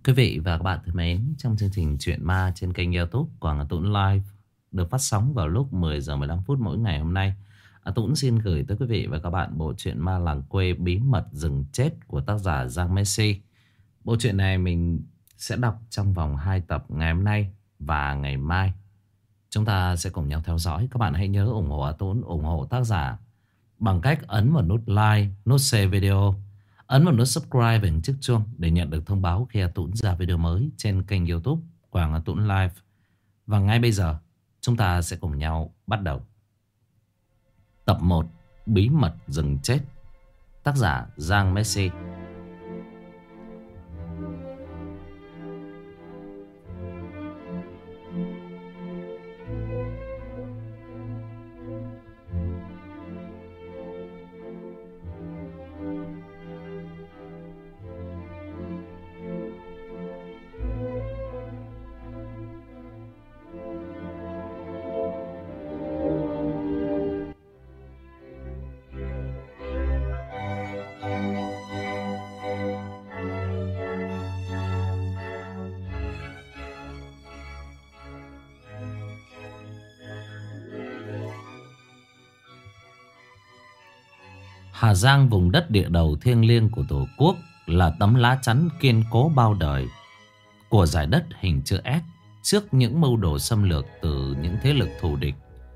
Quý vị và các bạn thân mến, trong chương trình Chuyện Ma trên kênh YouTube của Tuấn Live được phát sóng vào lúc 10 giờ 15 phút mỗi ngày hôm nay, Tuấn xin gửi tới quý vị và các bạn bộ truyện Ma Làng Quê Bí Mật Rừng Chết của tác giả Giang Messi. Bộ truyện này mình sẽ đọc trong vòng 2 tập ngày hôm nay và ngày mai. Chúng ta sẽ cùng nhau theo dõi. Các bạn hãy nhớ ủng hộ Tuấn, ủng hộ tác giả bằng cách ấn vào nút like, nút share video, ấn vào nút subscribe và chiếc chuông để nhận được thông báo khi Tuấn ra video mới trên kênh YouTube Quảng Tuấn Live. Và ngay bây giờ chúng ta sẽ cùng nhau bắt đầu tập 1 Bí Mật Rừng Chết, tác giả Giang Messi. Hà Giang, vùng đất địa đầu thiêng liêng của Tổ quốc, là tấm lá chắn kiên cố bao đời của dải đất hình chữ S trước những mưu đồ xâm lược từ những thế lực thù địch.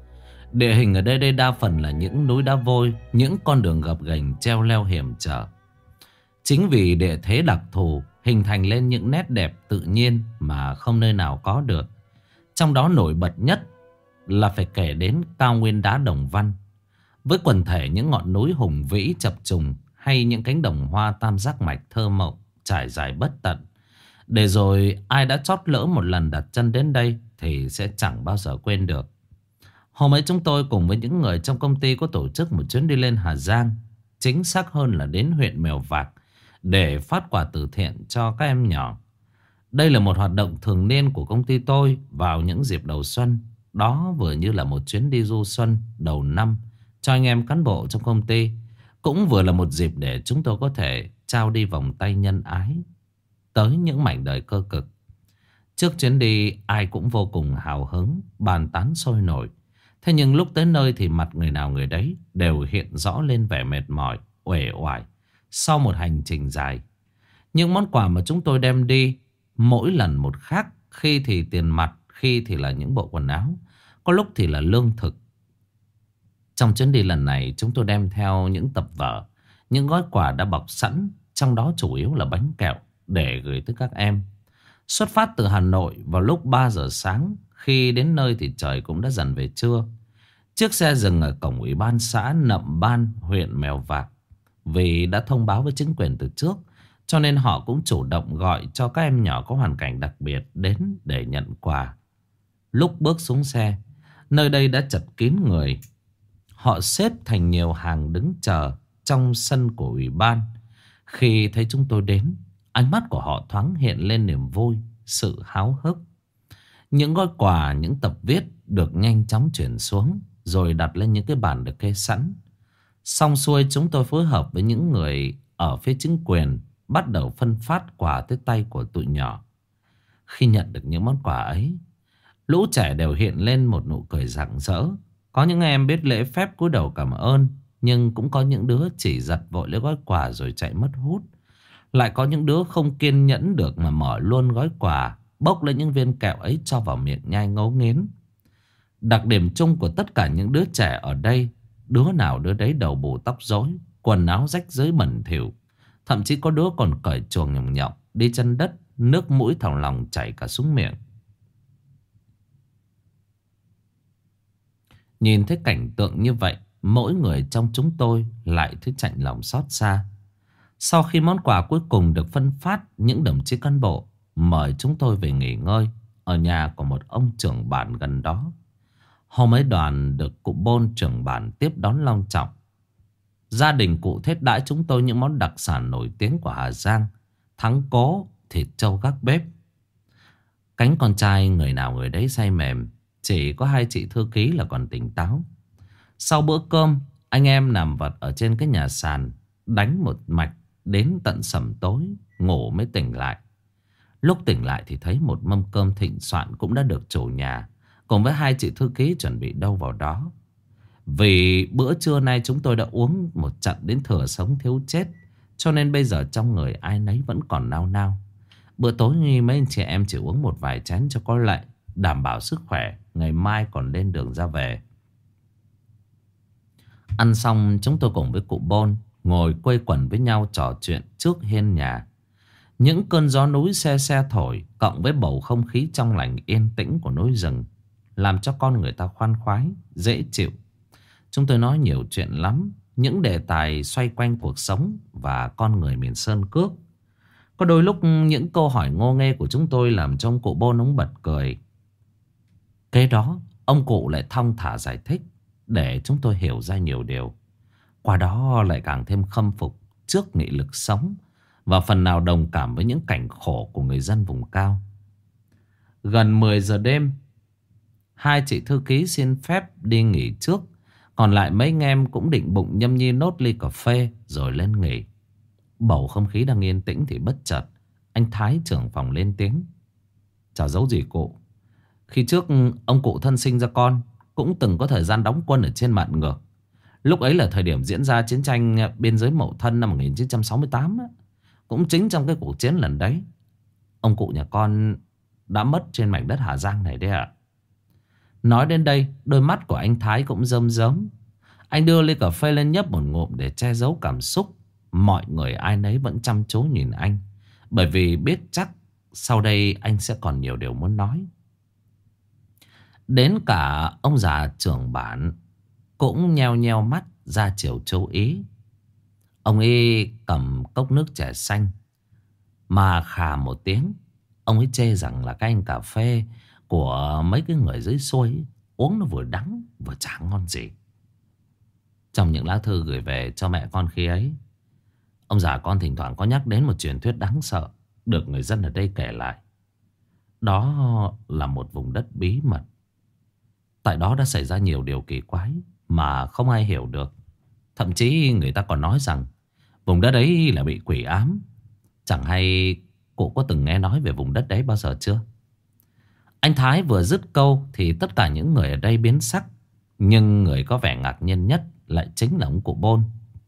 Địa hình ở đây đa phần là những núi đá vôi, những con đường gập ghềnh treo leo hiểm trở. Chính vì địa thế đặc thù hình thành lên những nét đẹp tự nhiên mà không nơi nào có được. Trong đó nổi bật nhất là phải kể đến cao nguyên đá Đồng Văn, với quần thể những ngọn núi hùng vĩ chập trùng, hay những cánh đồng hoa tam giác mạch thơ mộng trải dài bất tận. Để rồi ai đã chót lỡ một lần đặt chân đến đây thì sẽ chẳng bao giờ quên được. Hôm ấy chúng tôi cùng với những người trong công ty có tổ chức một chuyến đi lên Hà Giang, chính xác hơn là đến huyện Mèo Vạc, để phát quà từ thiện cho các em nhỏ. Đây là một hoạt động thường niên của công ty tôi vào những dịp đầu xuân. Đó vừa như là một chuyến đi du xuân đầu năm cho anh em cán bộ trong công ty, cũng vừa là một dịp để chúng tôi có thể trao đi vòng tay nhân ái tới những mảnh đời cơ cực. Trước chuyến đi ai cũng vô cùng hào hứng, bàn tán sôi nổi. Thế nhưng lúc tới nơi thì mặt người nào người đấy đều hiện rõ lên vẻ mệt mỏi, uể oải sau một hành trình dài. Những món quà mà chúng tôi đem đi mỗi lần một khác, khi thì tiền mặt, khi thì là những bộ quần áo, có lúc thì là lương thực. Trong chuyến đi lần này chúng tôi đem theo những tập vở, những gói quà đã bọc sẵn, trong đó chủ yếu là bánh kẹo để gửi tới các em. Xuất phát từ Hà Nội vào lúc 3 giờ sáng, khi đến nơi thì trời cũng đã dần về trưa. Chiếc xe dừng ở cổng ủy ban xã Nậm Ban, huyện Mèo Vạc. Vì đã thông báo với chính quyền từ trước, cho nên họ cũng chủ động gọi cho các em nhỏ có hoàn cảnh đặc biệt đến để nhận quà. Lúc bước xuống xe, nơi đây đã chật kín người. Họ xếp thành nhiều hàng đứng chờ trong sân của ủy ban. Khi thấy chúng tôi đến, ánh mắt của họ thoáng hiện lên niềm vui, sự háo hức. Những gói quà, những tập viết được nhanh chóng chuyển xuống, rồi đặt lên những cái bàn được kê sẵn. Xong xuôi, chúng tôi phối hợp với những người ở phía chính quyền, bắt đầu phân phát quà tới tay của tụi nhỏ. Khi nhận được những món quà ấy, lũ trẻ đều hiện lên một nụ cười rạng rỡ. Có những em biết lễ phép cúi đầu cảm ơn, nhưng cũng có những đứa chỉ giật vội lấy gói quà rồi chạy mất hút. Lại có những đứa không kiên nhẫn được mà mở luôn gói quà, bốc lấy những viên kẹo ấy cho vào miệng nhai ngấu nghiến. Đặc điểm chung của tất cả những đứa trẻ ở đây, đứa nào đứa đấy đầu bù tóc rối, quần áo rách rưới bẩn thỉu. Thậm chí có đứa còn cởi chuồng nhồng nhọng, đi chân đất, nước mũi thòng lòng chảy cả xuống miệng. Nhìn thấy cảnh tượng như vậy, mỗi người trong chúng tôi lại thấy chạnh lòng xót xa. Sau khi món quà cuối cùng được phân phát, những đồng chí cán bộ mời chúng tôi về nghỉ ngơi ở nhà của một ông trưởng bản gần đó. Hôm ấy đoàn được cụ Bôn trưởng bản tiếp đón long trọng. Gia đình cụ thết đãi chúng tôi những món đặc sản nổi tiếng của Hà Giang: thắng cố, thịt trâu gác bếp. Cánh con trai người nào người đấy say mềm, chỉ có hai chị thư ký là còn tỉnh táo. Sau bữa cơm, anh em nằm vật ở trên cái nhà sàn, đánh một mạch đến tận sẩm tối, ngủ mới tỉnh lại. Lúc tỉnh lại thì thấy một mâm cơm thịnh soạn cũng đã được chủ nhà cùng với hai chị thư ký chuẩn bị đâu vào đó. Vì bữa trưa nay chúng tôi đã uống một trận đến thừa sống thiếu chết, cho nên bây giờ trong người ai nấy vẫn còn nao nao. Bữa tối mấy anh chị em chỉ uống một vài chén cho có lợi, đảm bảo sức khỏe, ngày mai còn lên đường ra về. Ăn xong chúng tôi cùng với cụ Bôn ngồi quây quần với nhau trò chuyện trước hiên nhà. Những cơn gió núi se se thổi cộng với bầu không khí trong lành yên tĩnh của núi rừng làm cho con người ta khoan khoái, dễ chịu. Chúng tôi nói nhiều chuyện lắm, những đề tài xoay quanh cuộc sống và con người miền Sơn Cước. Có đôi lúc những câu hỏi ngô nghê của chúng tôi làm cho ông cụ Bôn ông bật cười. Kế đó ông cụ lại thong thả giải thích để chúng tôi hiểu ra nhiều điều. Qua đó lại càng thêm khâm phục trước nghị lực sống và phần nào đồng cảm với những cảnh khổ của người dân vùng cao. Gần 10 giờ đêm, hai chị thư ký xin phép đi nghỉ trước. Còn lại mấy anh em cũng định bụng nhâm nhi nốt ly cà phê rồi lên nghỉ. Bầu không khí đang yên tĩnh thì bất chợt anh Thái trưởng phòng lên tiếng. Chả giấu gì cụ, khi trước ông cụ thân sinh ra con cũng từng có thời gian đóng quân ở trên Mạn Ngược. Lúc ấy là thời điểm diễn ra chiến tranh biên giới Mậu Thân năm 1968 á. Cũng chính trong cái cuộc chiến lần đấy ông cụ nhà con đã mất trên mảnh đất Hà Giang này đấy ạ. Nói đến đây đôi mắt của anh Thái cũng rơm rớm. Anh đưa ly cà phê lên nhấp một ngụm để che giấu cảm xúc. Mọi người ai nấy vẫn chăm chú nhìn anh, bởi vì biết chắc sau đây anh sẽ còn nhiều điều muốn nói. Đến cả ông già trưởng bản cũng nheo nheo mắt ra chiều chú ý. Ông ấy cầm cốc nước chè xanh mà khà một tiếng. Ông ấy chê rằng là cái anh cà phê của mấy cái người dưới xuôi ấy, uống nó vừa đắng vừa chả ngon gì. Trong những lá thư gửi về cho mẹ con khi ấy, ông già con thỉnh thoảng có nhắc đến một truyền thuyết đáng sợ được người dân ở đây kể lại. Đó là một vùng đất bí mật. Tại đó đã xảy ra nhiều điều kỳ quái mà không ai hiểu được. Thậm chí người ta còn nói rằng vùng đất ấy là bị quỷ ám. Chẳng hay cụ có từng nghe nói về vùng đất đấy bao giờ chưa? Anh Thái vừa dứt câu thì tất cả những người ở đây biến sắc. Nhưng người có vẻ ngạc nhiên nhất lại chính là ông cụ Bôn.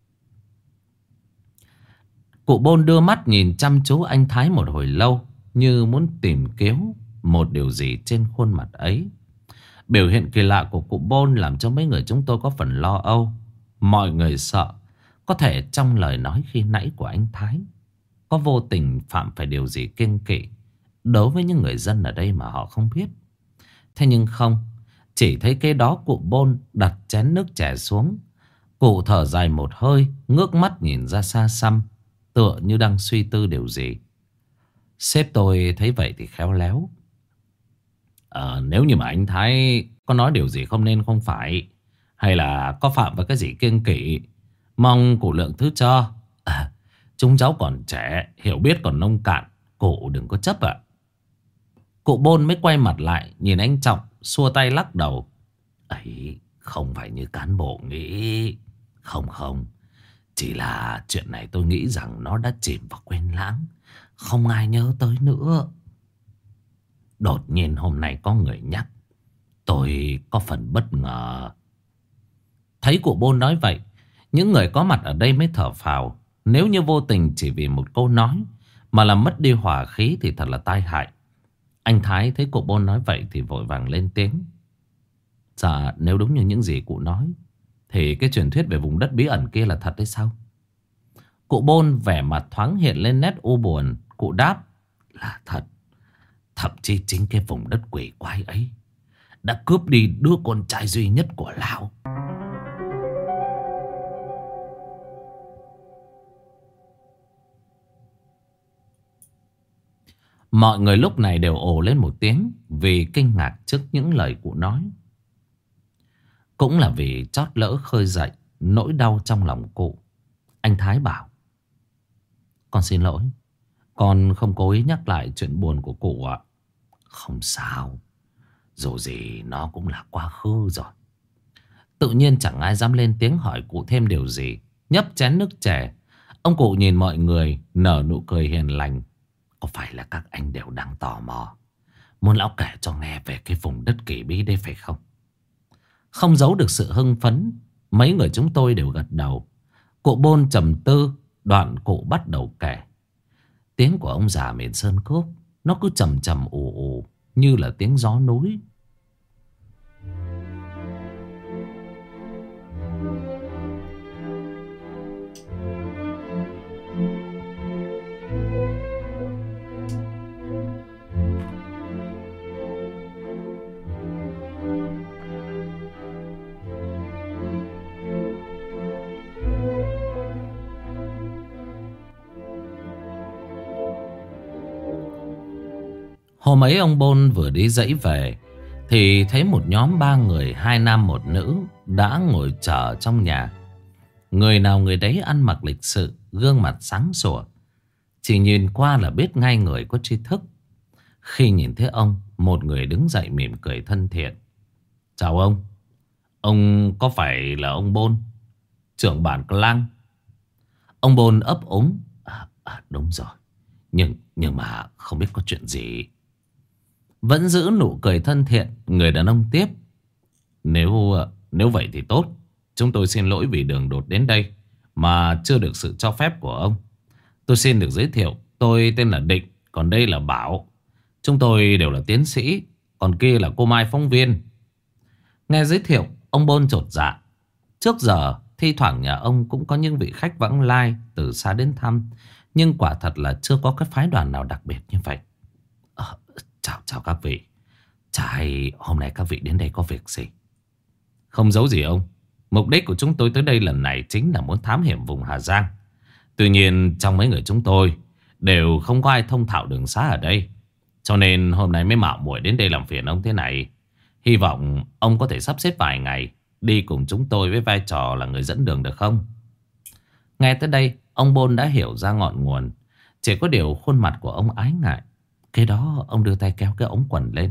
Cụ Bôn đưa mắt nhìn chăm chú anh Thái một hồi lâu, như muốn tìm kiếm một điều gì trên khuôn mặt ấy. Biểu hiện kỳ lạ của cụ Bôn làm cho mấy người chúng tôi có phần lo âu. Mọi người sợ có thể trong lời nói khi nãy của anh Thái có vô tình phạm phải điều gì kiêng kỵ đối với những người dân ở đây mà họ không biết. Thế nhưng không, chỉ thấy cái đó cụ Bôn đặt chén nước chè xuống. Cụ thở dài một hơi, ngước mắt nhìn ra xa xăm, tựa như đang suy tư điều gì. Sếp tôi thấy vậy thì khéo léo. Nếu như mà anh Thái có nói điều gì không nên không phải, hay là có phạm vào cái gì kiêng kỵ, mong cụ lượng thứ cho. Chúng cháu còn trẻ, hiểu biết còn nông cạn, cụ đừng có chấp ạ. Cụ Bôn mới quay mặt lại nhìn anh Trọng, xua tay lắc đầu. Ấy, không phải như cán bộ nghĩ. Không không, chỉ là chuyện này tôi nghĩ rằng nó đã chìm vào quên lãng, không ai nhớ tới nữa. Đột nhiên hôm nay có người nhắc, tôi có phần bất ngờ. Thấy cụ Bôn nói vậy, những người có mặt ở đây mới thở phào. Nếu như vô tình chỉ vì một câu nói mà làm mất đi hòa khí thì thật là tai hại. Anh Thái thấy cụ Bôn nói vậy thì vội vàng lên tiếng. Dạ, nếu đúng như những gì cụ nói thì cái truyền thuyết về vùng đất bí ẩn kia là thật đấy sao? Cụ Bôn vẻ mặt thoáng hiện lên nét u buồn. Cụ đáp là thật. Thậm chí chính cái vùng đất quỷ quái ấy đã cướp đi đứa con trai duy nhất của lão. Mọi người lúc này đều ồ lên một tiếng vì kinh ngạc trước những lời cụ nói. Cũng là vì chót lỡ khơi dậy nỗi đau trong lòng cụ. Anh Thái bảo: con xin lỗi, con không cố ý nhắc lại chuyện buồn của cụ ạ. Không sao, dù gì nó cũng là quá khứ rồi. Tự nhiên chẳng ai dám lên tiếng hỏi cụ thêm điều gì. Nhấp chén nước chè, ông cụ nhìn mọi người nở nụ cười hiền lành. Có phải là các anh đều đang tò mò, muốn lão kể cho nghe về cái vùng đất kỳ bí đấy phải không? Không giấu được sự hưng phấn, mấy người chúng tôi đều gật đầu. Cụ Bôn trầm tư, đoạn cụ bắt đầu kể. Tiếng của ông già miền Sơn Cước nó cứ trầm trầm ù ù như là tiếng gió núi. Hôm ấy ông Bôn vừa đi dãy về thì thấy một nhóm 3 người, 2 nam 1 nữ đã ngồi chờ trong nhà. Người nào người đấy ăn mặc lịch sự, gương mặt sáng sủa, chỉ nhìn qua là biết ngay người có tri thức. Khi nhìn thấy ông, một người đứng dậy mỉm cười thân thiện. Chào ông có phải là ông Bôn, trưởng bản Clang? Ông Bôn ấp úng. Đúng rồi, nhưng mà không biết có chuyện gì. Vẫn giữ nụ cười thân thiện, người đàn ông tiếp. Nếu vậy thì tốt. Chúng tôi xin lỗi vì đường đột đến đây mà chưa được sự cho phép của ông. Tôi xin được giới thiệu, tôi tên là Định, còn đây là Bảo. Chúng tôi đều là tiến sĩ, còn kia là cô Mai phóng viên. Nghe giới thiệu, ông Bôn chột dạ. Trước giờ thi thoảng nhà ông cũng có những vị khách vãng lai từ xa đến thăm, nhưng quả thật là chưa có cái phái đoàn nào đặc biệt như vậy. Chào các vị. Chả hay hôm nay các vị đến đây có việc gì? Không giấu gì ông, mục đích của chúng tôi tới đây lần này chính là muốn thám hiểm vùng Hà Giang. Tuy nhiên trong mấy người chúng tôi đều không có ai thông thạo đường xá ở đây, cho nên hôm nay mới mạo muội đến đây làm phiền ông thế này. Hy vọng ông có thể sắp xếp vài ngày đi cùng chúng tôi với vai trò là người dẫn đường được không? Nghe tới đây, ông Bôn đã hiểu ra ngọn nguồn. Chỉ có điều khuôn mặt của ông ái ngại. Cái đó ông đưa tay kéo cái ống quần lên.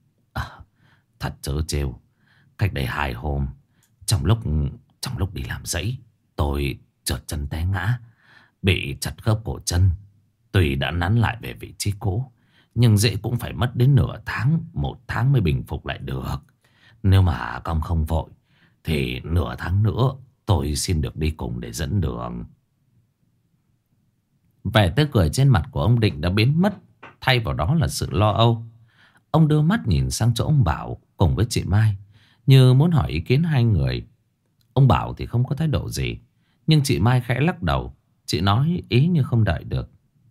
Thật trớ trêu. Cách đây 2 hôm, trong lúc đi làm dãy, tôi trượt chân té ngã, bị chặt khớp cổ chân. Tuy đã nắn lại về vị trí cũ, nhưng dễ cũng phải mất đến nửa tháng, 1 tháng mới bình phục lại được. Nếu mà ông không vội thì nửa tháng nữa tôi xin được đi cùng để dẫn đường. Vẻ tươi cười trên mặt của ông Định đã biến mất, thay vào đó là sự lo âu. Ông đưa mắt nhìn sang chỗ ông Bảo cùng với chị Mai, như muốn hỏi ý kiến hai người. Ông Bảo thì không có thái độ gì, nhưng chị Mai khẽ lắc đầu. Chị nói ý như không đợi được.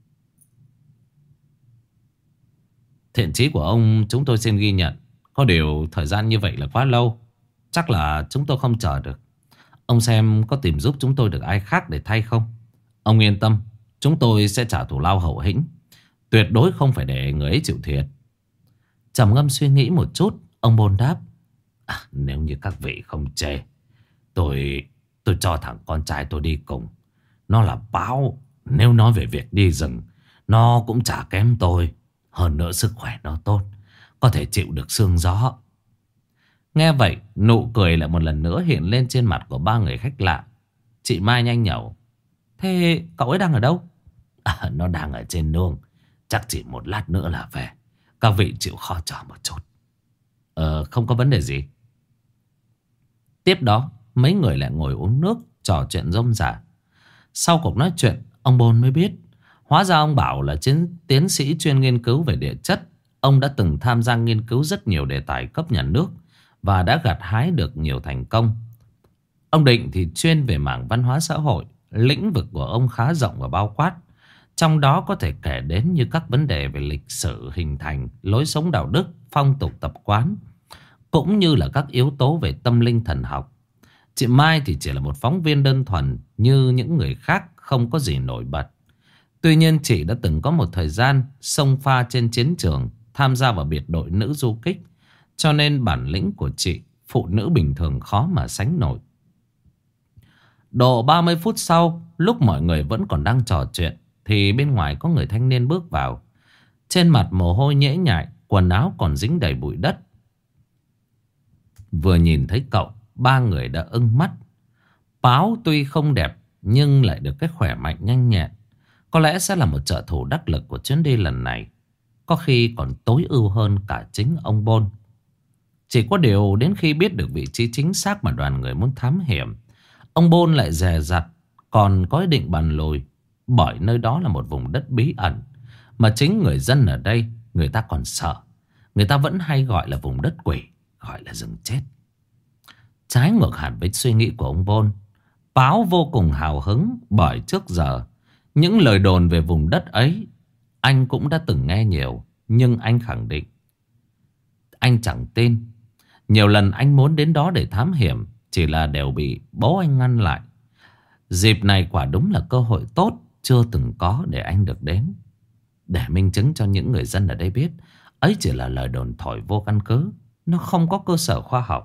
Thiện chí của ông chúng tôi xin ghi nhận. Có điều thời gian như vậy là quá lâu, chắc là chúng tôi không chờ được. Ông xem có tìm giúp chúng tôi được ai khác để thay không? Ông yên tâm, chúng tôi sẽ trả thù lao hậu hĩnh, tuyệt đối không phải để người ấy chịu thiệt. Trầm ngâm suy nghĩ một chút, ông Bôn đáp. Nếu như các vị không chê, tôi cho thằng con trai tôi đi cùng. Nó là báo. Nếu nói về việc đi rừng, nó cũng chả kém tôi. Hơn nữa sức khỏe nó tốt, có thể chịu được sương gió. Nghe vậy, nụ cười lại một lần nữa hiện lên trên mặt của 3 người khách lạ. Chị Mai nhanh nhẩu. Thế cậu ấy đang ở đâu? Nó đang ở trên nương, chắc chỉ một lát nữa là về. Các vị chịu khó chờ một chút. Không có vấn đề gì. Tiếp đó mấy người lại ngồi uống nước, trò chuyện rôm rả. Sau cuộc nói chuyện, ông Bôn mới biết hóa ra ông Bảo là tiến sĩ chuyên nghiên cứu về địa chất. Ông đã từng tham gia nghiên cứu rất nhiều đề tài cấp nhà nước và đã gặt hái được nhiều thành công. Ông Định thì chuyên về mảng văn hóa xã hội. Lĩnh vực của ông khá rộng và bao quát, trong đó có thể kể đến như các vấn đề về lịch sử hình thành, lối sống đạo đức, phong tục tập quán, cũng như là các yếu tố về tâm linh thần học. Chị Mai thì chỉ là một phóng viên đơn thuần như những người khác, không có gì nổi bật. Tuy nhiên chị đã từng có một thời gian xông pha trên chiến trường, tham gia vào biệt đội nữ du kích, cho nên bản lĩnh của chị phụ nữ bình thường khó mà sánh nổi. Độ 30 phút sau, lúc mọi người vẫn còn đang trò chuyện, thì bên ngoài có người thanh niên bước vào. Trên mặt mồ hôi nhễ nhại, quần áo còn dính đầy bụi đất. Vừa nhìn thấy cậu, 3 người đã ưng mắt. Báo tuy không đẹp nhưng lại được cái khỏe mạnh nhanh nhẹn. Có lẽ sẽ là một trợ thủ đắc lực của chuyến đi lần này, có khi còn tối ưu hơn cả chính ông Bôn. Chỉ có điều đến khi biết được vị trí chính xác mà đoàn người muốn thám hiểm, ông Bôn lại dè dặt, còn có ý định bàn lùi. Bởi nơi đó là một vùng đất bí ẩn, mà chính người dân ở đây người ta còn sợ. Người ta vẫn hay gọi là vùng đất quỷ, gọi là rừng chết. Trái ngược hẳn với suy nghĩ của ông Bôn, Báo vô cùng hào hứng bởi trước giờ những lời đồn về vùng đất ấy anh cũng đã từng nghe nhiều. Nhưng anh khẳng định anh chẳng tin. Nhiều lần anh muốn đến đó để thám hiểm, chỉ là đều bị bố anh ngăn lại. Dịp này quả đúng là cơ hội tốt chưa từng có để anh được đến, để minh chứng cho những người dân ở đây biết ấy chỉ là lời đồn thổi vô căn cứ, nó không có cơ sở khoa học.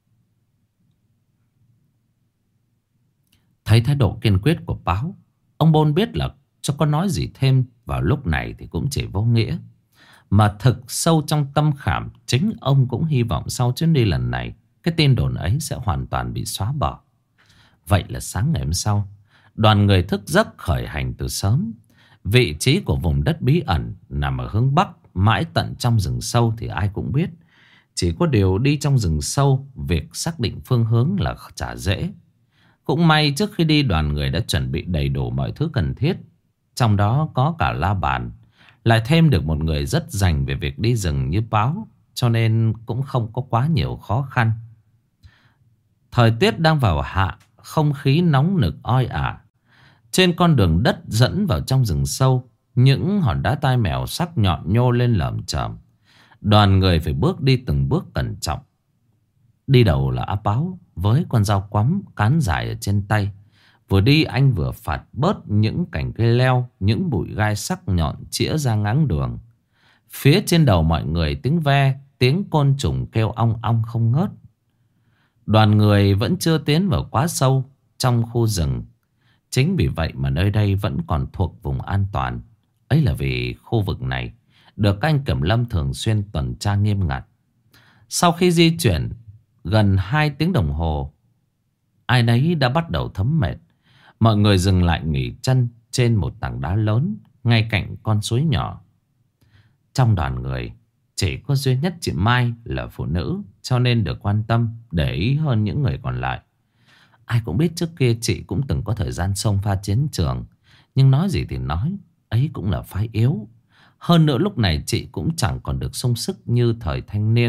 Thấy thái độ kiên quyết của Báo, ông Bôn biết là cho có nói gì thêm vào lúc này thì cũng chỉ vô nghĩa. Mà thực sâu trong tâm khảm, chính ông cũng hy vọng sau chuyến đi lần này cái tin đồn ấy sẽ hoàn toàn bị xóa bỏ. Vậy là sáng ngày hôm sau, đoàn người thức giấc khởi hành từ sớm. Vị trí của vùng đất bí ẩn nằm ở hướng Bắc, mãi tận trong rừng sâu thì ai cũng biết. Chỉ có điều đi trong rừng sâu, việc xác định phương hướng là chả dễ. Cũng may trước khi đi, đoàn người đã chuẩn bị đầy đủ mọi thứ cần thiết, trong đó có cả la bàn. Lại thêm được một người rất rành về việc đi rừng như Báo, cho nên cũng không có quá nhiều khó khăn. Thời tiết đang vào hạ, không khí nóng nực oi ả. Trên con đường đất dẫn vào trong rừng sâu, những hòn đá tai mèo sắc nhọn nhô lên lởm chởm. Đoàn người phải bước đi từng bước cẩn trọng. Đi đầu là A Báo với con dao quắm cán dài ở trên tay. Vừa đi anh vừa phạt bớt những cành cây leo, những bụi gai sắc nhọn chĩa ra ngáng đường. Phía trên đầu mọi người tiếng ve, tiếng côn trùng kêu ong ong không ngớt. Đoàn người vẫn chưa tiến vào quá sâu trong khu rừng. Chính vì vậy mà nơi đây vẫn còn thuộc vùng an toàn. Ấy là vì khu vực này được các anh kiểm lâm thường xuyên tuần tra nghiêm ngặt. Sau khi di chuyển gần 2 tiếng đồng hồ, ai nấy đã bắt đầu thấm mệt. Mọi người dừng lại nghỉ chân trên một tảng đá lớn ngay cạnh con suối nhỏ. Trong đoàn người chỉ có duy nhất chị Mai là phụ nữ, cho nên được quan tâm, để ý hơn những người còn lại. Ai cũng biết trước kia chị cũng từng có thời gian xông pha chiến trường, nhưng nói gì thì nói, ấy cũng là phái yếu. Hơn nữa lúc này chị cũng chẳng còn được sung sức như thời thanh niên.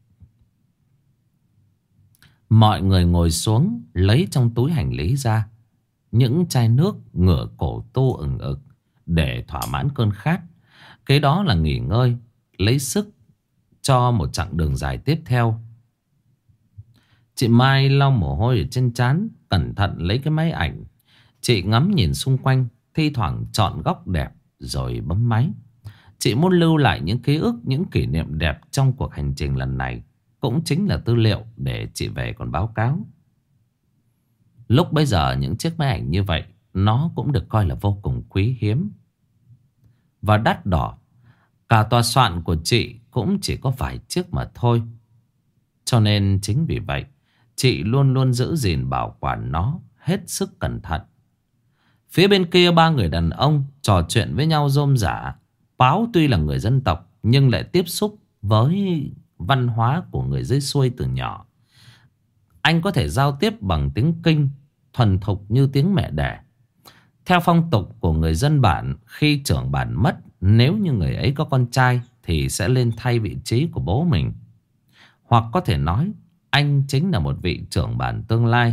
Mọi người ngồi xuống, lấy trong túi hành lý ra những chai nước, ngửa cổ tu ừng ực để thỏa mãn cơn khát. Kế đó là nghỉ ngơi, lấy sức cho một chặng đường dài tiếp theo. Chị Mai lau mồ hôi ở trên trán, cẩn thận lấy cái máy ảnh. Chị ngắm nhìn xung quanh, thi thoảng chọn góc đẹp rồi bấm máy. Chị muốn lưu lại những ký ức, những kỷ niệm đẹp trong cuộc hành trình lần này. Cũng chính là tư liệu để chị về còn báo cáo. Lúc bây giờ những chiếc máy ảnh như vậy nó cũng được coi là vô cùng quý hiếm và đắt đỏ. Cả tòa soạn của chị cũng chỉ có vài chiếc mà thôi. Cho nên chính vì vậy chị luôn luôn giữ gìn bảo quản nó hết sức cẩn thận. Phía bên kia 3 người đàn ông trò chuyện với nhau rôm rả. Báo tuy là người dân tộc nhưng lại tiếp xúc với văn hóa của người dưới xuôi từ nhỏ. Anh có thể giao tiếp bằng tiếng Kinh thuần thục như tiếng mẹ đẻ. Theo phong tục của người dân bản, khi trưởng bản mất, nếu như người ấy có con trai thì sẽ lên thay vị trí của bố mình. Hoặc có thể nói anh chính là một vị trưởng bản tương lai.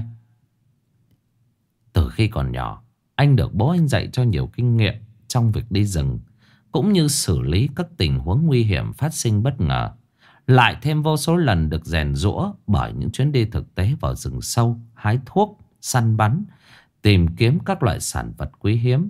Từ khi còn nhỏ, anh được bố anh dạy cho nhiều kinh nghiệm trong việc đi rừng, cũng như xử lý các tình huống nguy hiểm phát sinh bất ngờ. Lại thêm vô số lần được rèn giũa bởi những chuyến đi thực tế vào rừng sâu, hái thuốc, săn bắn, tìm kiếm các loại sản vật quý hiếm.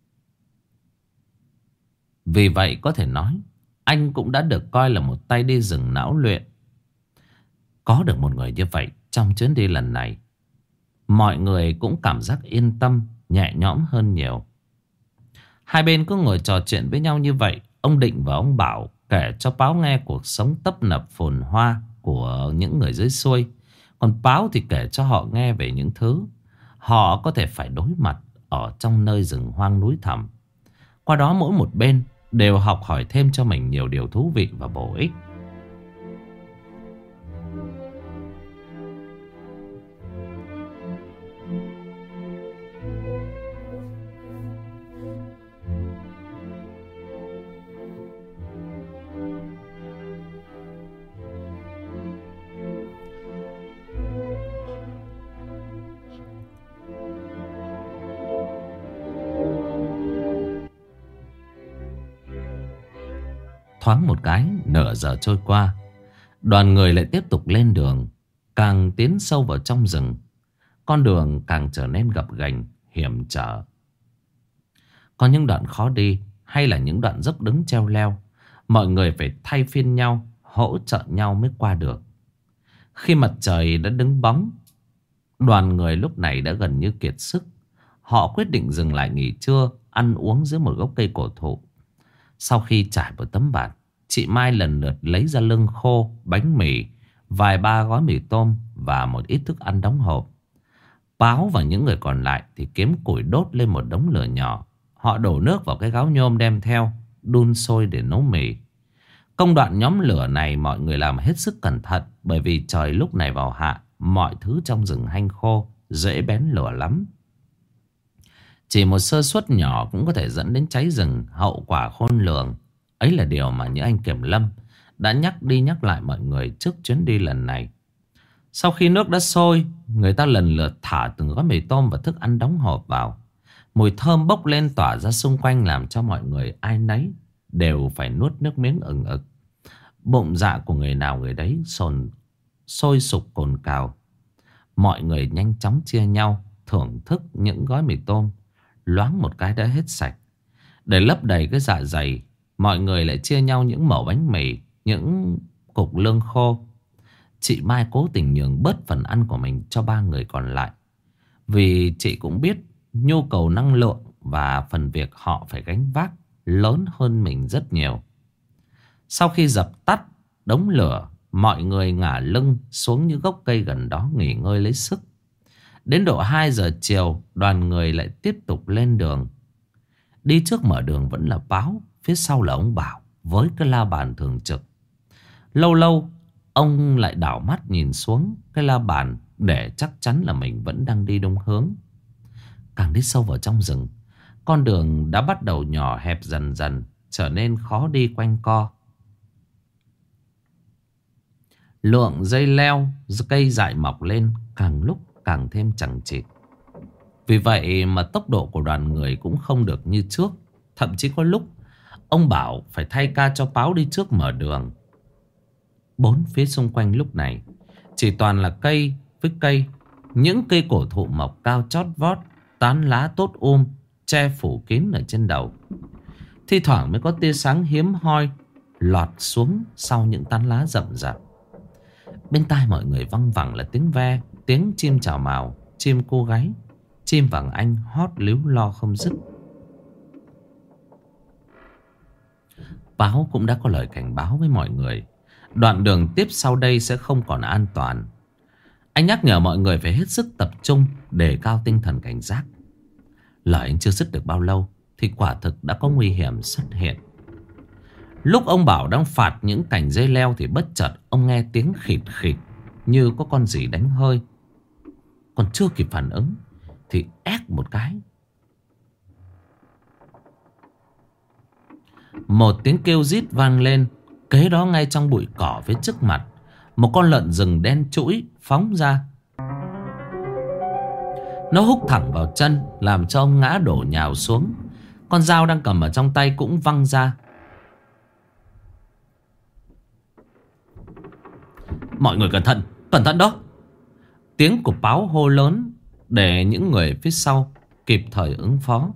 Vì vậy có thể nói anh cũng đã được coi là một tay đi rừng não luyện. Có được một người như vậy trong chuyến đi lần này, mọi người cũng cảm giác yên tâm, nhẹ nhõm hơn nhiều. Hai bên cứ ngồi trò chuyện với nhau như vậy. Ông Định và ông Bảo kể cho Báo nghe cuộc sống tấp nập phồn hoa của những người dưới xuôi. Còn Báo thì kể cho họ nghe về những thứ họ có thể phải đối mặt ở trong nơi rừng hoang núi thẳm. Qua đó mỗi một bên đều học hỏi thêm cho mình nhiều điều thú vị và bổ ích. Thoáng một cái, nửa giờ trôi qua, đoàn người lại tiếp tục lên đường. Càng tiến sâu vào trong rừng, con đường càng trở nên gập ghềnh, hiểm trở. Có những đoạn khó đi, hay là những đoạn dốc đứng treo leo, mọi người phải thay phiên nhau, hỗ trợ nhau mới qua được. Khi mặt trời đã đứng bóng, đoàn người lúc này đã gần như kiệt sức. Họ quyết định dừng lại nghỉ trưa, ăn uống dưới một gốc cây cổ thụ. Sau khi trải một tấm bạt, chị Mai lần lượt lấy ra lương khô, bánh mì, vài ba gói mì tôm và một ít thức ăn đóng hộp. Báo và những người còn lại thì kiếm củi đốt lên một đống lửa nhỏ. Họ đổ nước vào cái gáo nhôm đem theo, đun sôi để nấu mì. Công đoạn nhóm lửa này mọi người làm hết sức cẩn thận, bởi vì trời lúc này vào hạ, mọi thứ trong rừng hanh khô, dễ bén lửa lắm. Chỉ một sơ suất nhỏ cũng có thể dẫn đến cháy rừng, hậu quả khôn lường. Ấy là điều mà những anh kiểm lâm đã nhắc đi nhắc lại mọi người trước chuyến đi lần này. Sau khi nước đã sôi, người ta lần lượt thả từng gói mì tôm và thức ăn đóng hộp vào. Mùi thơm bốc lên tỏa ra xung quanh, làm cho mọi người ai nấy đều phải nuốt nước miếng ừng ực. Bụng dạ của người nào người đấy sôi sục cồn cào. Mọi người nhanh chóng chia nhau thưởng thức những gói mì tôm. Loáng một cái đã hết sạch. Để lấp đầy cái dạ dày, mọi người lại chia nhau những mẩu bánh mì, những cục lương khô. Chị Mai cố tình nhường bớt phần ăn của mình cho ba người còn lại, vì chị cũng biết nhu cầu năng lượng và phần việc họ phải gánh vác lớn hơn mình rất nhiều. Sau khi dập tắt đống lửa, mọi người ngả lưng xuống những gốc cây gần đó nghỉ ngơi lấy sức. Đến độ 2 giờ chiều, đoàn người lại tiếp tục lên đường. Đi trước mở đường vẫn là Báo, phía sau là ông Bảo với cái la bàn thường trực. Lâu lâu ông lại đảo mắt nhìn xuống cái la bàn để chắc chắn là mình vẫn đang đi đúng hướng. Càng đi sâu vào trong rừng, con đường đã bắt đầu nhỏ hẹp dần dần, trở nên khó đi quanh co. Lượng dây leo, cây dại mọc lên càng lúc càng thêm chằng chịt. Vì vậy mà tốc độ của đoàn người cũng không được như trước. Thậm chí có lúc ông Bảo phải thay ca cho Báo đi trước mở đường. Bốn phía xung quanh lúc này chỉ toàn là cây với cây. Những cây cổ thụ mọc cao chót vót, tán lá tốt che phủ kín ở trên đầu. Thi thoảng mới có tia sáng hiếm hoi lọt xuống sau những tán lá rậm rạp. Bên tai mọi người văng vẳng là tiếng ve, tiếng chim chào mào, chim cô gáy, chim vàng anh hót líu lo không dứt. Báo cũng đã có lời cảnh báo với mọi người. Đoạn đường tiếp sau đây sẽ không còn an toàn. Anh nhắc nhở mọi người phải hết sức tập trung, đề cao tinh thần cảnh giác. Lời anh chưa dứt được bao lâu thì quả thực đã có nguy hiểm xuất hiện. Lúc ông Bảo đang phạt những cành dây leo thì bất chợt ông nghe tiếng khịt khịt như có con gì đánh hơi. Còn chưa kịp phản ứng thì ép một cái, một tiếng kêu rít vang lên. Kế đó ngay trong bụi cỏ phía trước mặt, một con lợn rừng đen trũi phóng ra. Nó húc thẳng vào chân, làm cho ông ngã đổ nhào xuống. Con dao đang cầm ở trong tay cũng văng ra. Mọi người cẩn thận đó. Tiếng của Báo hô lớn để những người phía sau kịp thời ứng phó.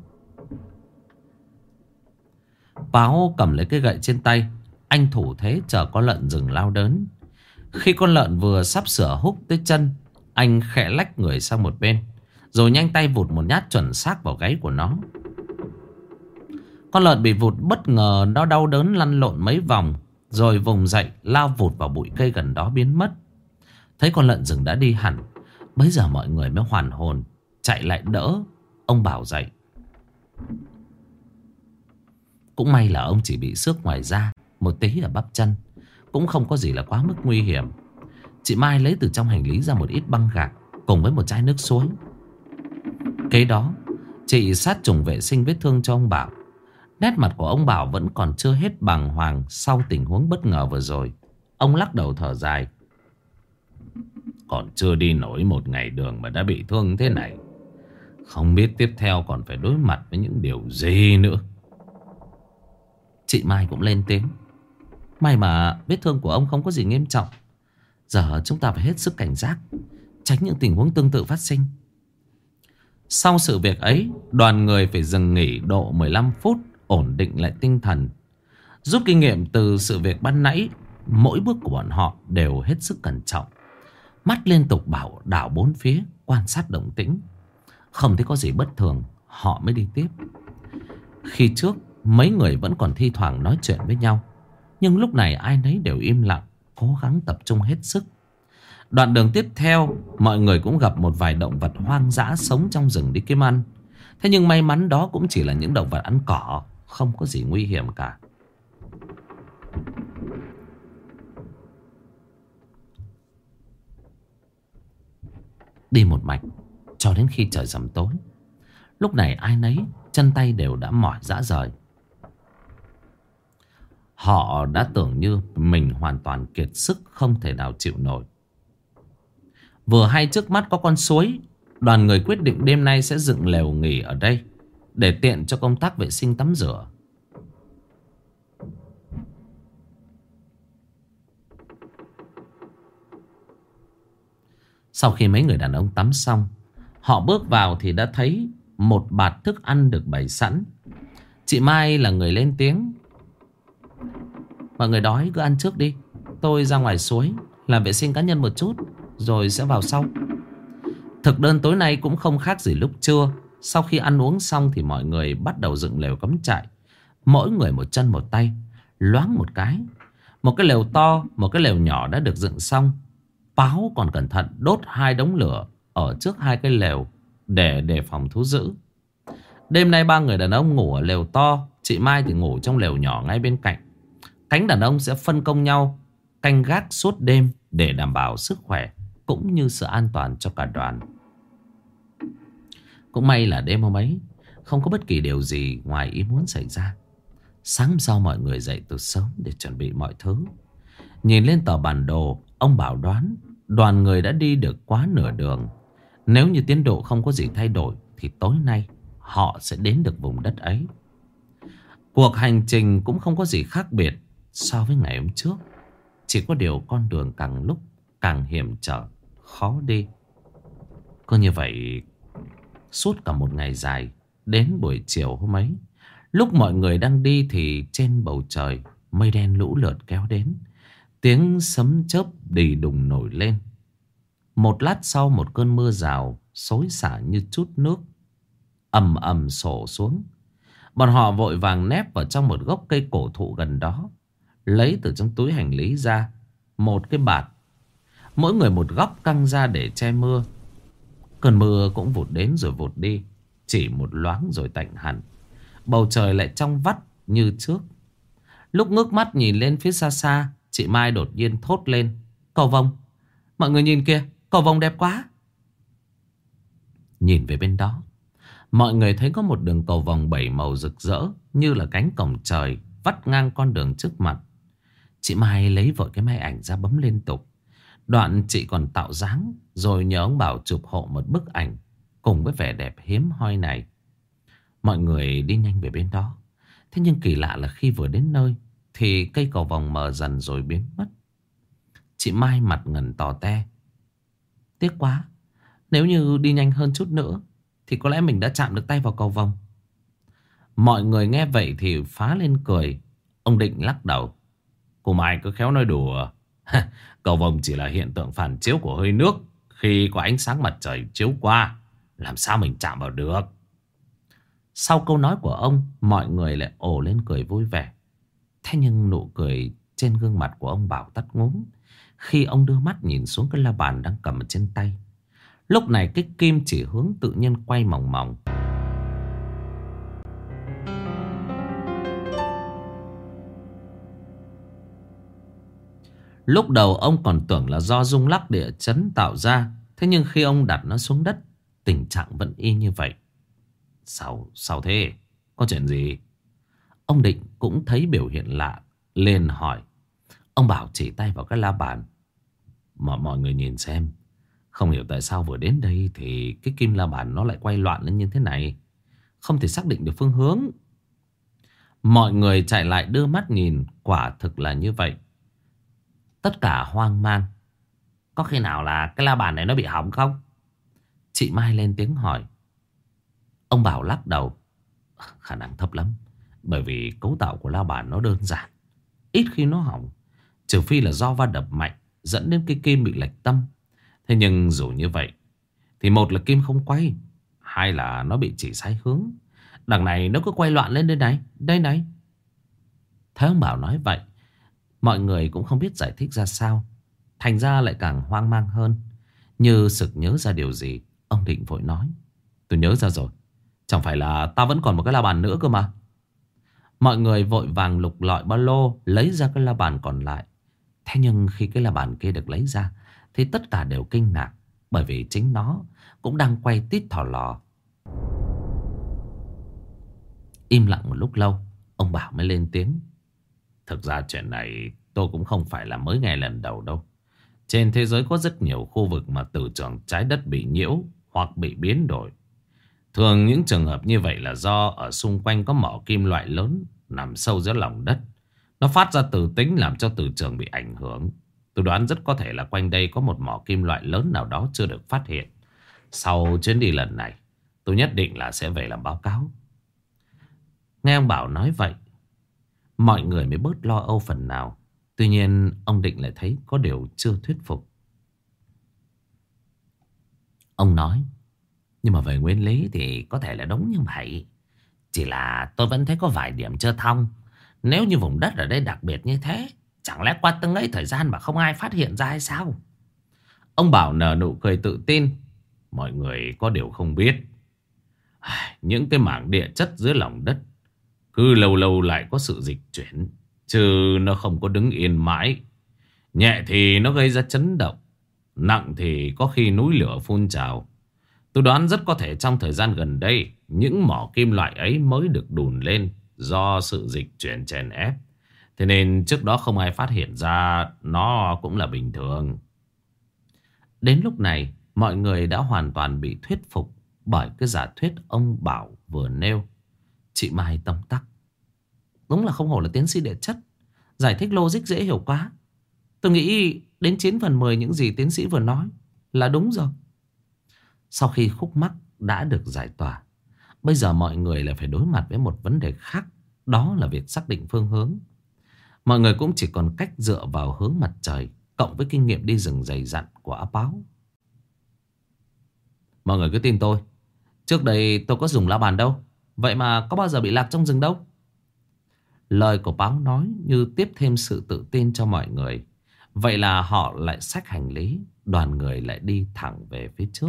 Báo cầm lấy cái gậy trên tay, anh thủ thế chờ con lợn rừng lao đến. Khi con lợn vừa sắp sửa húc tới chân, anh khẽ lách người sang một bên, rồi nhanh tay vụt một nhát chuẩn xác vào gáy của nó. Con lợn bị vụt bất ngờ, nó đau đớn lăn lộn mấy vòng, rồi vùng dậy lao vụt vào bụi cây gần đó biến mất. Thấy con lợn rừng đã đi hẳn, bấy giờ mọi người mới hoàn hồn, chạy lại đỡ ông Bảo dậy. Cũng may là ông chỉ bị xước ngoài da, một tí ở bắp chân, cũng không có gì là quá mức nguy hiểm. Chị Mai lấy từ trong hành lý ra một ít băng gạc cùng với một chai nước suối. Kế đó chị sát trùng vệ sinh vết thương cho ông Bảo. Nét mặt của ông Bảo vẫn còn chưa hết bàng hoàng sau tình huống bất ngờ vừa rồi. Ông lắc đầu thở dài. Còn chưa đi nổi một ngày đường mà đã bị thương thế này. Không biết tiếp theo còn phải đối mặt với những điều gì nữa. Chị Mai cũng lên tiếng. May mà vết thương của ông không có gì nghiêm trọng. Giờ chúng ta phải hết sức cảnh giác, tránh những tình huống tương tự phát sinh. Sau sự việc ấy, đoàn người phải dừng nghỉ độ 15 phút, ổn định lại tinh thần. Rút kinh nghiệm từ sự việc ban nãy, mỗi bước của bọn họ đều hết sức cẩn trọng. Mắt liên tục đảo bốn phía, quan sát động tĩnh. Không thấy có gì bất thường, họ mới đi tiếp. Khi trước, mấy người vẫn còn thi thoảng nói chuyện với nhau, nhưng lúc này ai nấy đều im lặng, cố gắng tập trung hết sức. Đoạn đường tiếp theo, mọi người cũng gặp một vài động vật hoang dã sống trong rừng đi kiếm ăn. Thế nhưng may mắn đó cũng chỉ là những động vật ăn cỏ, không có gì nguy hiểm cả. Đi một mạch cho đến khi trời sầm tối. Lúc này ai nấy chân tay đều đã mỏi rã rời. Họ đã tưởng như mình hoàn toàn kiệt sức, không thể nào chịu nổi. Vừa hay trước mắt có con suối, đoàn người quyết định đêm nay sẽ dựng lều nghỉ ở đây để tiện cho công tác vệ sinh tắm rửa. Sau khi mấy người đàn ông tắm xong, họ bước vào thì đã thấy một bạt thức ăn được bày sẵn. Chị Mai là người lên tiếng. Mọi người đói cứ ăn trước đi, tôi ra ngoài suối làm vệ sinh cá nhân một chút rồi sẽ vào sau. Thực đơn tối nay cũng không khác gì lúc trưa. Sau khi ăn uống xong thì mọi người bắt đầu dựng lều cắm trại. Mỗi người một chân một tay, loáng một cái. Một cái lều to, một cái lều nhỏ đã được dựng xong. Páo còn cẩn thận đốt 2 đống lửa ở trước 2 cái lều để đề phòng thú dữ. Đêm nay 3 người đàn ông ngủ ở lều to, chị Mai thì ngủ trong lều nhỏ ngay bên cạnh. Cánh đàn ông sẽ phân công nhau canh gác suốt đêm để đảm bảo sức khỏe cũng như sự an toàn cho cả đoàn. Cũng may là đêm hôm ấy không có bất kỳ điều gì ngoài ý muốn xảy ra. Sáng hôm sau mọi người dậy từ sớm để chuẩn bị mọi thứ. Nhìn lên tờ bản đồ, ông Bảo đoán đoàn người đã đi được quá nửa đường. Nếu như tiến độ không có gì thay đổi thì tối nay họ sẽ đến được vùng đất ấy. Cuộc hành trình cũng không có gì khác biệt so với ngày hôm trước. Chỉ có điều con đường càng lúc càng hiểm trở, khó đi. Cứ như vậy suốt cả một ngày dài. Đến buổi chiều hôm ấy, lúc mọi người đang đi thì trên bầu trời mây đen lũ lượt kéo đến. Tiếng sấm chớp đì đùng nổi lên. Một lát sau một cơn mưa rào xối xả như chút nước ầm ầm xổ xuống. Bọn họ vội vàng nép vào trong một gốc cây cổ thụ gần đó, lấy từ trong túi hành lý ra một cái bạt. Mỗi người một góc căng ra để che mưa. Cơn mưa cũng vụt đến rồi vụt đi, chỉ một loáng rồi tạnh hẳn. Bầu trời lại trong vắt như trước. Lúc ngước mắt nhìn lên phía xa xa, chị Mai đột nhiên thốt lên. Cầu vồng! Mọi người nhìn kìa, cầu vồng đẹp quá! Nhìn về bên đó, mọi người thấy có một đường cầu vồng 7 màu rực rỡ như là cánh cổng trời vắt ngang con đường trước mặt. Chị Mai lấy vội cái máy ảnh ra bấm liên tục. Đoạn chị còn tạo dáng rồi nhờ ông Bảo chụp hộ một bức ảnh cùng với vẻ đẹp hiếm hoi này. Mọi người đi nhanh về bên đó. Thế nhưng kỳ lạ là khi vừa đến nơi thì cây cầu vồng mờ dần rồi biến mất. Chị Mai mặt ngần tò te. Tiếc quá, nếu như đi nhanh hơn chút nữa thì có lẽ mình đã chạm được tay vào cầu vồng. Mọi người nghe vậy thì phá lên cười. Ông Định lắc đầu. Cô Mai cứ khéo nói đùa. Cầu vồng chỉ là hiện tượng phản chiếu của hơi nước khi có ánh sáng mặt trời chiếu qua. Làm sao mình chạm vào được? Sau câu nói của ông, mọi người lại ồ lên cười vui vẻ. Thế nhưng nụ cười trên gương mặt của ông Bảo tắt ngúm khi ông đưa mắt nhìn xuống cái la bàn đang cầm ở trên tay. Lúc này cái kim chỉ hướng tự nhiên quay mòng mòng. Lúc đầu ông còn tưởng là do rung lắc địa chấn tạo ra. Thế nhưng khi ông đặt nó xuống đất, tình trạng vẫn y như vậy. Sao thế? Có chuyện gì? Ông Định cũng thấy biểu hiện lạ, liền hỏi. Ông Bảo chỉ tay vào cái la bàn. Mọi người nhìn xem. Không hiểu tại sao vừa đến đây thì cái kim la bàn nó lại quay loạn lên như thế này. Không thể xác định được phương hướng. Mọi người chạy lại đưa mắt nhìn. Quả thực là như vậy. Tất cả hoang mang. Có khi nào là cái la bàn này nó bị hỏng không? Chị Mai lên tiếng hỏi. Ông Bảo lắc đầu. Khả năng thấp lắm. Bởi vì cấu tạo của la bàn nó đơn giản, ít khi nó hỏng. Trừ phi là do va đập mạnh dẫn đến cái kim bị lệch tâm. Thế nhưng dù như vậy thì một là kim không quay, hai là nó bị chỉ sai hướng. Đằng này nó cứ quay loạn lên đây này. Đây này. Thấy ông Bảo nói vậy, mọi người cũng không biết giải thích ra sao. Thành ra lại càng hoang mang hơn. Như sực nhớ ra điều gì, ông Định vội nói. Tôi nhớ ra rồi. Chẳng phải là ta vẫn còn một cái la bàn nữa cơ mà. Mọi người vội vàng lục lọi ba lô, lấy ra cái la bàn còn lại. Thế nhưng khi cái la bàn kia được lấy ra thì tất cả đều kinh ngạc. Bởi vì chính nó cũng đang quay tít thò lò. Im lặng một lúc lâu, ông Bảo mới lên tiếng. Thực ra chuyện này tôi cũng không phải là mới nghe lần đầu đâu. Trên thế giới có rất nhiều khu vực mà từ trường trái đất bị nhiễu hoặc bị biến đổi. Thường những trường hợp như vậy là do ở xung quanh có mỏ kim loại lớn nằm sâu dưới lòng đất. Nó phát ra từ tính làm cho từ trường bị ảnh hưởng. Tôi đoán rất có thể là quanh đây có một mỏ kim loại lớn nào đó chưa được phát hiện. Sau chuyến đi lần này, tôi nhất định là sẽ về làm báo cáo. Nghe ông Bảo nói vậy, mọi người mới bớt lo âu phần nào. Tuy nhiên ông Định lại thấy có điều chưa thuyết phục. Ông nói, nhưng mà về nguyên lý thì có thể là đúng như vậy. Chỉ là tôi vẫn thấy có vài điểm chưa thông. Nếu như vùng đất ở đây đặc biệt như thế, chẳng lẽ qua từng ấy thời gian mà không ai phát hiện ra hay sao? Ông Bảo nở nụ cười tự tin. Mọi người có điều không biết, những cái mảng địa chất dưới lòng đất cứ lâu lâu lại có sự dịch chuyển, chứ nó không có đứng yên mãi. Nhẹ thì nó gây ra chấn động, nặng thì có khi núi lửa phun trào. Tôi đoán rất có thể trong thời gian gần đây, những mỏ kim loại ấy mới được đùn lên do sự dịch chuyển chèn ép. Thế nên trước đó không ai phát hiện ra, nó cũng là bình thường. Đến lúc này, mọi người đã hoàn toàn bị thuyết phục bởi cái giả thuyết ông Bảo vừa nêu. Chị Mai tấm tắc. Đúng là không hổ là tiến sĩ địa chất, giải thích logic dễ hiểu quá. Tôi nghĩ đến 9 phần 10 những gì tiến sĩ vừa nói là đúng rồi. Sau khi khúc mắc đã được giải tỏa, bây giờ mọi người lại phải đối mặt với một vấn đề khác. Đó là việc xác định phương hướng. Mọi người cũng chỉ còn cách dựa vào hướng mặt trời, cộng với kinh nghiệm đi rừng dày dặn của A Páo. Mọi người cứ tin tôi, trước đây tôi có dùng la bàn đâu, vậy mà có bao giờ bị lạc trong rừng đâu. Lời của Páo nói như tiếp thêm sự tự tin cho mọi người. Vậy là họ lại xách hành lý, đoàn người lại đi thẳng về phía trước.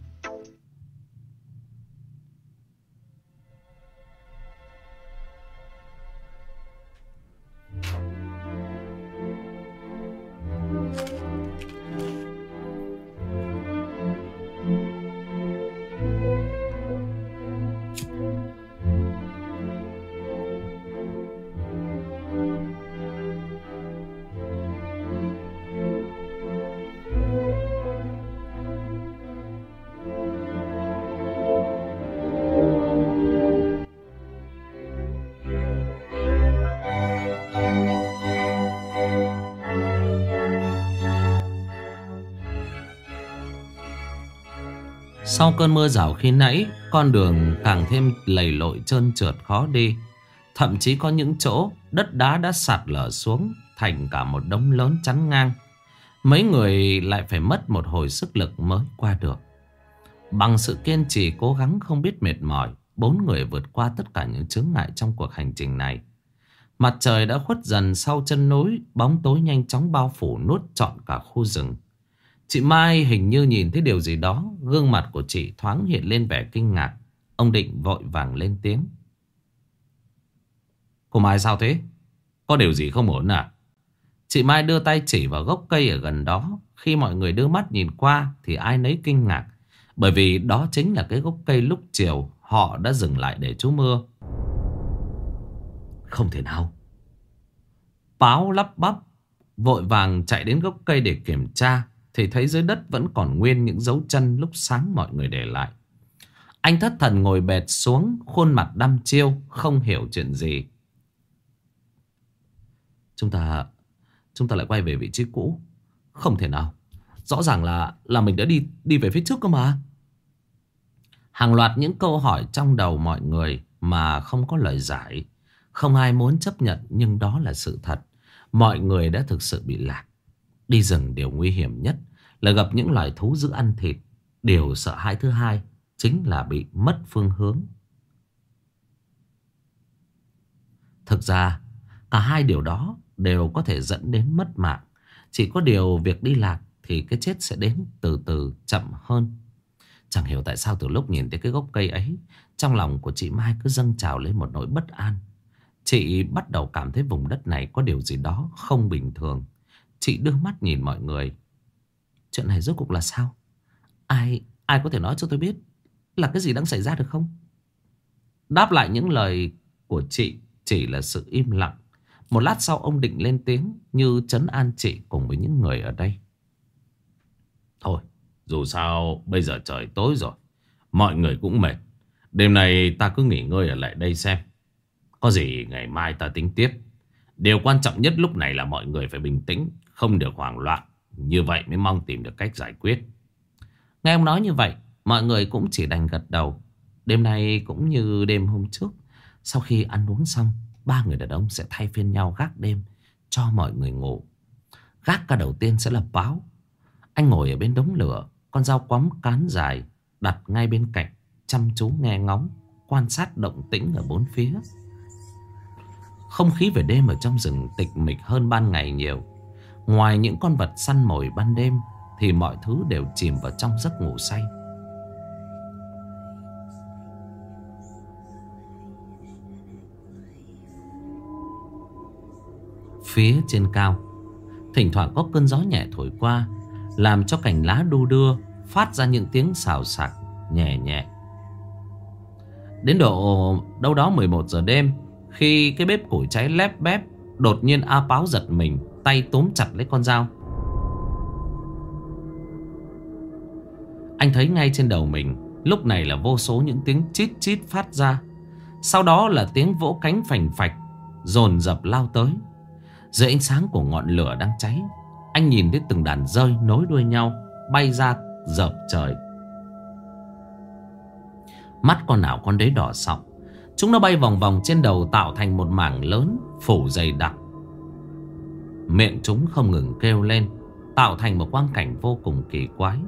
Sau cơn mưa rào khi nãy, con đường càng thêm lầy lội trơn trượt khó đi. Thậm chí có những chỗ đất đá đã sạt lở xuống thành cả một đống lớn chắn ngang. Mấy người lại phải mất một hồi sức lực mới qua được. Bằng sự kiên trì cố gắng không biết mệt mỏi, 4 người vượt qua tất cả những chướng ngại trong cuộc hành trình này. Mặt trời đã khuất dần sau chân núi, bóng tối nhanh chóng bao phủ nuốt trọn cả khu rừng. Chị Mai hình như nhìn thấy điều gì đó, gương mặt của chị thoáng hiện lên vẻ kinh ngạc. Ông Định vội vàng lên tiếng. Cô Mai sao thế? Có điều gì không ổn à? Chị Mai đưa tay chỉ vào gốc cây ở gần đó. Khi mọi người đưa mắt nhìn qua thì ai nấy kinh ngạc, bởi vì đó chính là cái gốc cây lúc chiều họ đã dừng lại để trú mưa. Không thể nào. Báo lắp bắp vội vàng chạy đến gốc cây để kiểm tra, thì thấy dưới đất vẫn còn nguyên những dấu chân lúc sáng mọi người để lại. Anh thất thần ngồi bệt xuống, khuôn mặt đăm chiêu, không hiểu chuyện gì. Chúng ta lại quay về vị trí cũ. Không thể nào. Rõ ràng là mình đã đi về phía trước cơ mà. Hàng loạt những câu hỏi trong đầu mọi người mà không có lời giải. Không ai muốn chấp nhận, nhưng đó là sự thật. Mọi người đã thực sự bị lạc. Đi rừng điều nguy hiểm nhất là gặp những loài thú dữ ăn thịt. Điều sợ hãi thứ hai chính là bị mất phương hướng. Thực ra cả hai điều đó đều có thể dẫn đến mất mạng. Chỉ có điều việc đi lạc thì cái chết sẽ đến từ từ, chậm hơn. Chẳng hiểu tại sao từ lúc nhìn thấy cái gốc cây ấy, trong lòng của chị Mai cứ dâng trào lên một nỗi bất an. Chị bắt đầu cảm thấy vùng đất này có điều gì đó không bình thường. Chị đưa mắt nhìn mọi người. Chuyện này rốt cuộc là sao? Ai có thể nói cho tôi biết là cái gì đang xảy ra được không? Đáp lại những lời của chị chỉ là sự im lặng. Một lát sau ông Định lên tiếng như trấn an chị cùng với những người ở đây. Thôi, dù sao bây giờ trời tối rồi, mọi người cũng mệt. Đêm nay ta cứ nghỉ ngơi ở lại đây xem. Có gì ngày mai ta tính tiếp. Điều quan trọng nhất lúc này là mọi người phải bình tĩnh, không được hoảng loạn. Như vậy mới mong tìm được cách giải quyết. Nghe ông nói như vậy, mọi người cũng chỉ đành gật đầu. Đêm nay cũng như đêm hôm trước, sau khi ăn uống xong, ba người đàn ông sẽ thay phiên nhau gác đêm cho mọi người ngủ. Gác ca đầu tiên sẽ là Báo. Anh ngồi ở bên đống lửa, con dao quắm cán dài đặt ngay bên cạnh, chăm chú nghe ngóng, quan sát động tĩnh ở bốn phía. Không khí về đêm ở trong rừng tịch mịch hơn ban ngày nhiều. Ngoài những con vật săn mồi ban đêm thì mọi thứ đều chìm vào trong giấc ngủ say. Phía trên cao, thỉnh thoảng có cơn gió nhẹ thổi qua, làm cho cành lá đu đưa phát ra những tiếng xào xạc nhẹ nhẹ. Đến độ đâu đó 11 giờ đêm, khi cái bếp củi cháy lép bép, đột nhiên A Páo giật mình, tay túm chặt lấy con dao. Anh thấy ngay trên đầu mình lúc này là vô số những tiếng chít chít phát ra. Sau đó là tiếng vỗ cánh phành phạch dồn dập lao tới. Dưới ánh sáng của ngọn lửa đang cháy, anh nhìn thấy từng đàn dơi nối đuôi nhau bay ra dợp trời. Mắt con nào con đấy đỏ sọng. Chúng nó bay vòng vòng trên đầu tạo thành một mảng lớn phủ dày đặc. Miệng chúng không ngừng kêu lên, tạo thành một quang cảnh vô cùng kỳ quái.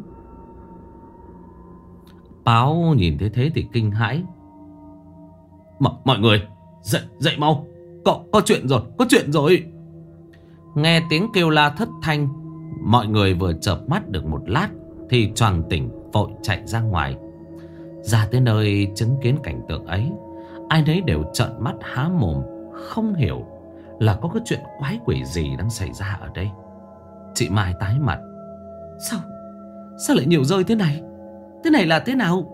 Báo nhìn thấy thế thì kinh hãi. Mọi người dậy mau, có chuyện rồi, có chuyện rồi. Nghe tiếng kêu la thất thanh, mọi người vừa chợp mắt được một lát thì choàng tỉnh, vội chạy ra ngoài. Ra tới nơi chứng kiến cảnh tượng ấy, ai nấy đều trợn mắt há mồm, không hiểu là có cái chuyện quái quỷ gì đang xảy ra ở đây. Chị Mai tái mặt. Sao lại nhiều rơi thế này? Thế này là thế nào?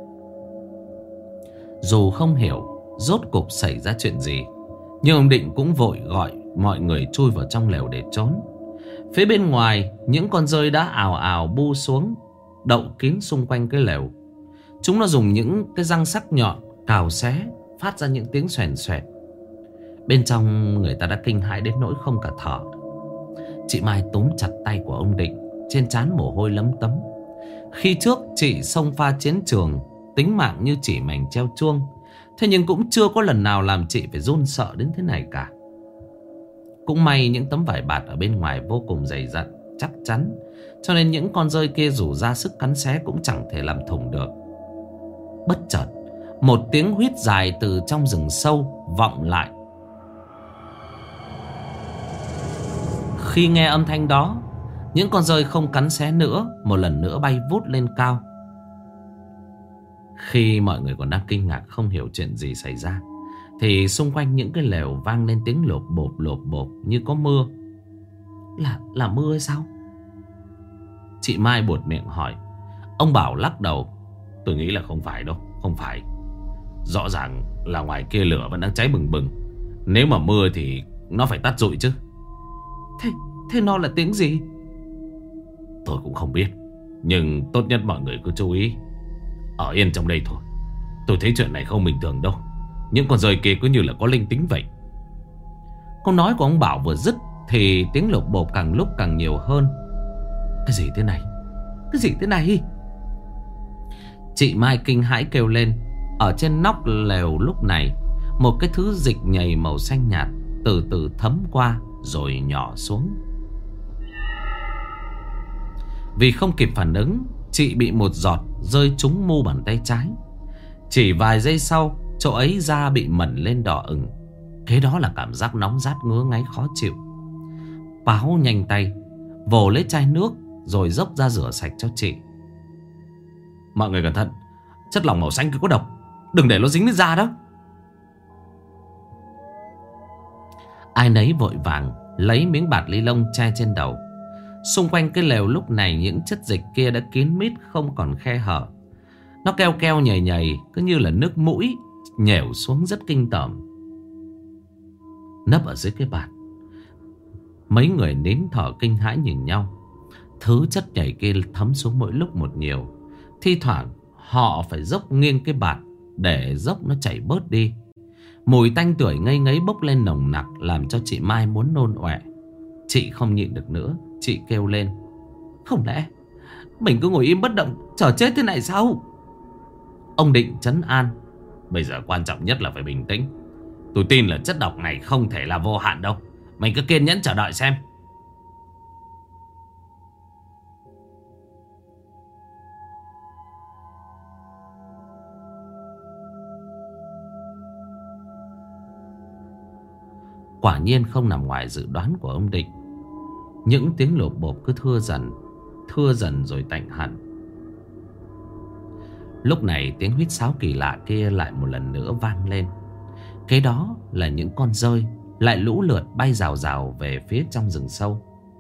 Dù không hiểu rốt cục xảy ra chuyện gì, nhưng ông Định cũng vội gọi mọi người chui vào trong lều để trốn. Phía bên ngoài, những con dơi đã ào ào bu xuống, đậu kín xung quanh cái lều. Chúng nó dùng những cái răng sắc nhọn cào xé, phát ra những tiếng xoèn xoẹt. Bên trong người ta đã kinh hãi đến nỗi không cả thở. Chị Mai túm chặt tay của ông Định, trên trán mồ hôi lấm tấm. Khi trước chị xông pha chiến trường, tính mạng như chỉ mảnh treo chuông, thế nhưng cũng chưa có lần nào làm chị phải run sợ đến thế này cả. Cũng may những tấm vải bạt ở bên ngoài vô cùng dày dặn, chắc chắn, cho nên những con dơi kia dù ra sức cắn xé cũng chẳng thể làm thủng được. Bất chợt, một tiếng huýt dài từ trong rừng sâu vọng lại. Khi nghe âm thanh đó, những con dơi không cắn xé nữa, một lần nữa bay vút lên cao. Khi mọi người còn đang kinh ngạc không hiểu chuyện gì xảy ra, thì xung quanh những cái lều vang lên tiếng lộp bộp như có mưa. Là mưa hay sao? Chị Mai buột miệng hỏi. Ông Bảo lắc đầu. Tôi nghĩ là không phải đâu. Không phải. Rõ ràng là ngoài kia lửa vẫn đang cháy bừng bừng. Nếu mà mưa thì nó phải tắt rụi chứ. Thế nó là tiếng gì? Tôi cũng không biết. Nhưng tốt nhất mọi người cứ chú ý, ở yên trong đây thôi. Tôi thấy chuyện này không bình thường đâu. Những con dơi kia cứ như là có linh tính vậy. Câu nói của ông Bảo vừa dứt thì tiếng lục bộp càng lúc càng nhiều hơn. Cái gì thế này? Cái gì thế này? Chị Mai kinh hãi kêu lên. Ở trên nóc lều lúc này, một cái thứ dịch nhầy màu xanh nhạt từ từ thấm qua rồi nhỏ xuống. Vì không kịp phản ứng, chị bị một giọt rơi trúng mu bàn tay trái. Chỉ vài giây sau, chỗ ấy da bị mẩn lên đỏ ửng. Kế đó là cảm giác nóng rát ngứa ngáy khó chịu. Báo nhanh tay vồ lấy chai nước rồi dốc ra rửa sạch cho chị. Mọi người cẩn thận, chất lỏng màu xanh cứ có độc, đừng để nó dính đến da đó. Ai nấy vội vàng lấy miếng bạt ni lông che trên đầu. Xung quanh cái lều lúc này những chất dịch kia đã kín mít không còn khe hở. Nó keo keo nhầy nhầy, cứ như là nước mũi nhèo xuống rất kinh tởm. Nấp ở dưới cái bạt, mấy người nín thở kinh hãi nhìn nhau. Thứ chất nhầy kia thấm xuống mỗi lúc một nhiều. Thi thoảng họ phải dốc nghiêng cái bạt để dốc nó chảy bớt đi. Mùi tanh tưởi ngây ngấy bốc lên nồng nặc, làm cho chị Mai muốn nôn ọe. Chị không nhịn được nữa, chị kêu lên. Không lẽ mình cứ ngồi im bất động chờ chết thế này sao? Ông Định trấn an. Bây giờ quan trọng nhất là phải bình tĩnh. Tôi tin là chất độc này không thể là vô hạn đâu. Mình cứ kiên nhẫn chờ đợi xem. Quả nhiên không nằm ngoài dự đoán của ông Định. Những tiếng lộp bộp cứ thưa dần rồi tạnh hẳn. Lúc này tiếng huýt sáo kỳ lạ kia lại một lần nữa vang lên. Kế đó là những con dơi lại lũ lượt bay rào rào về phía trong rừng sâu.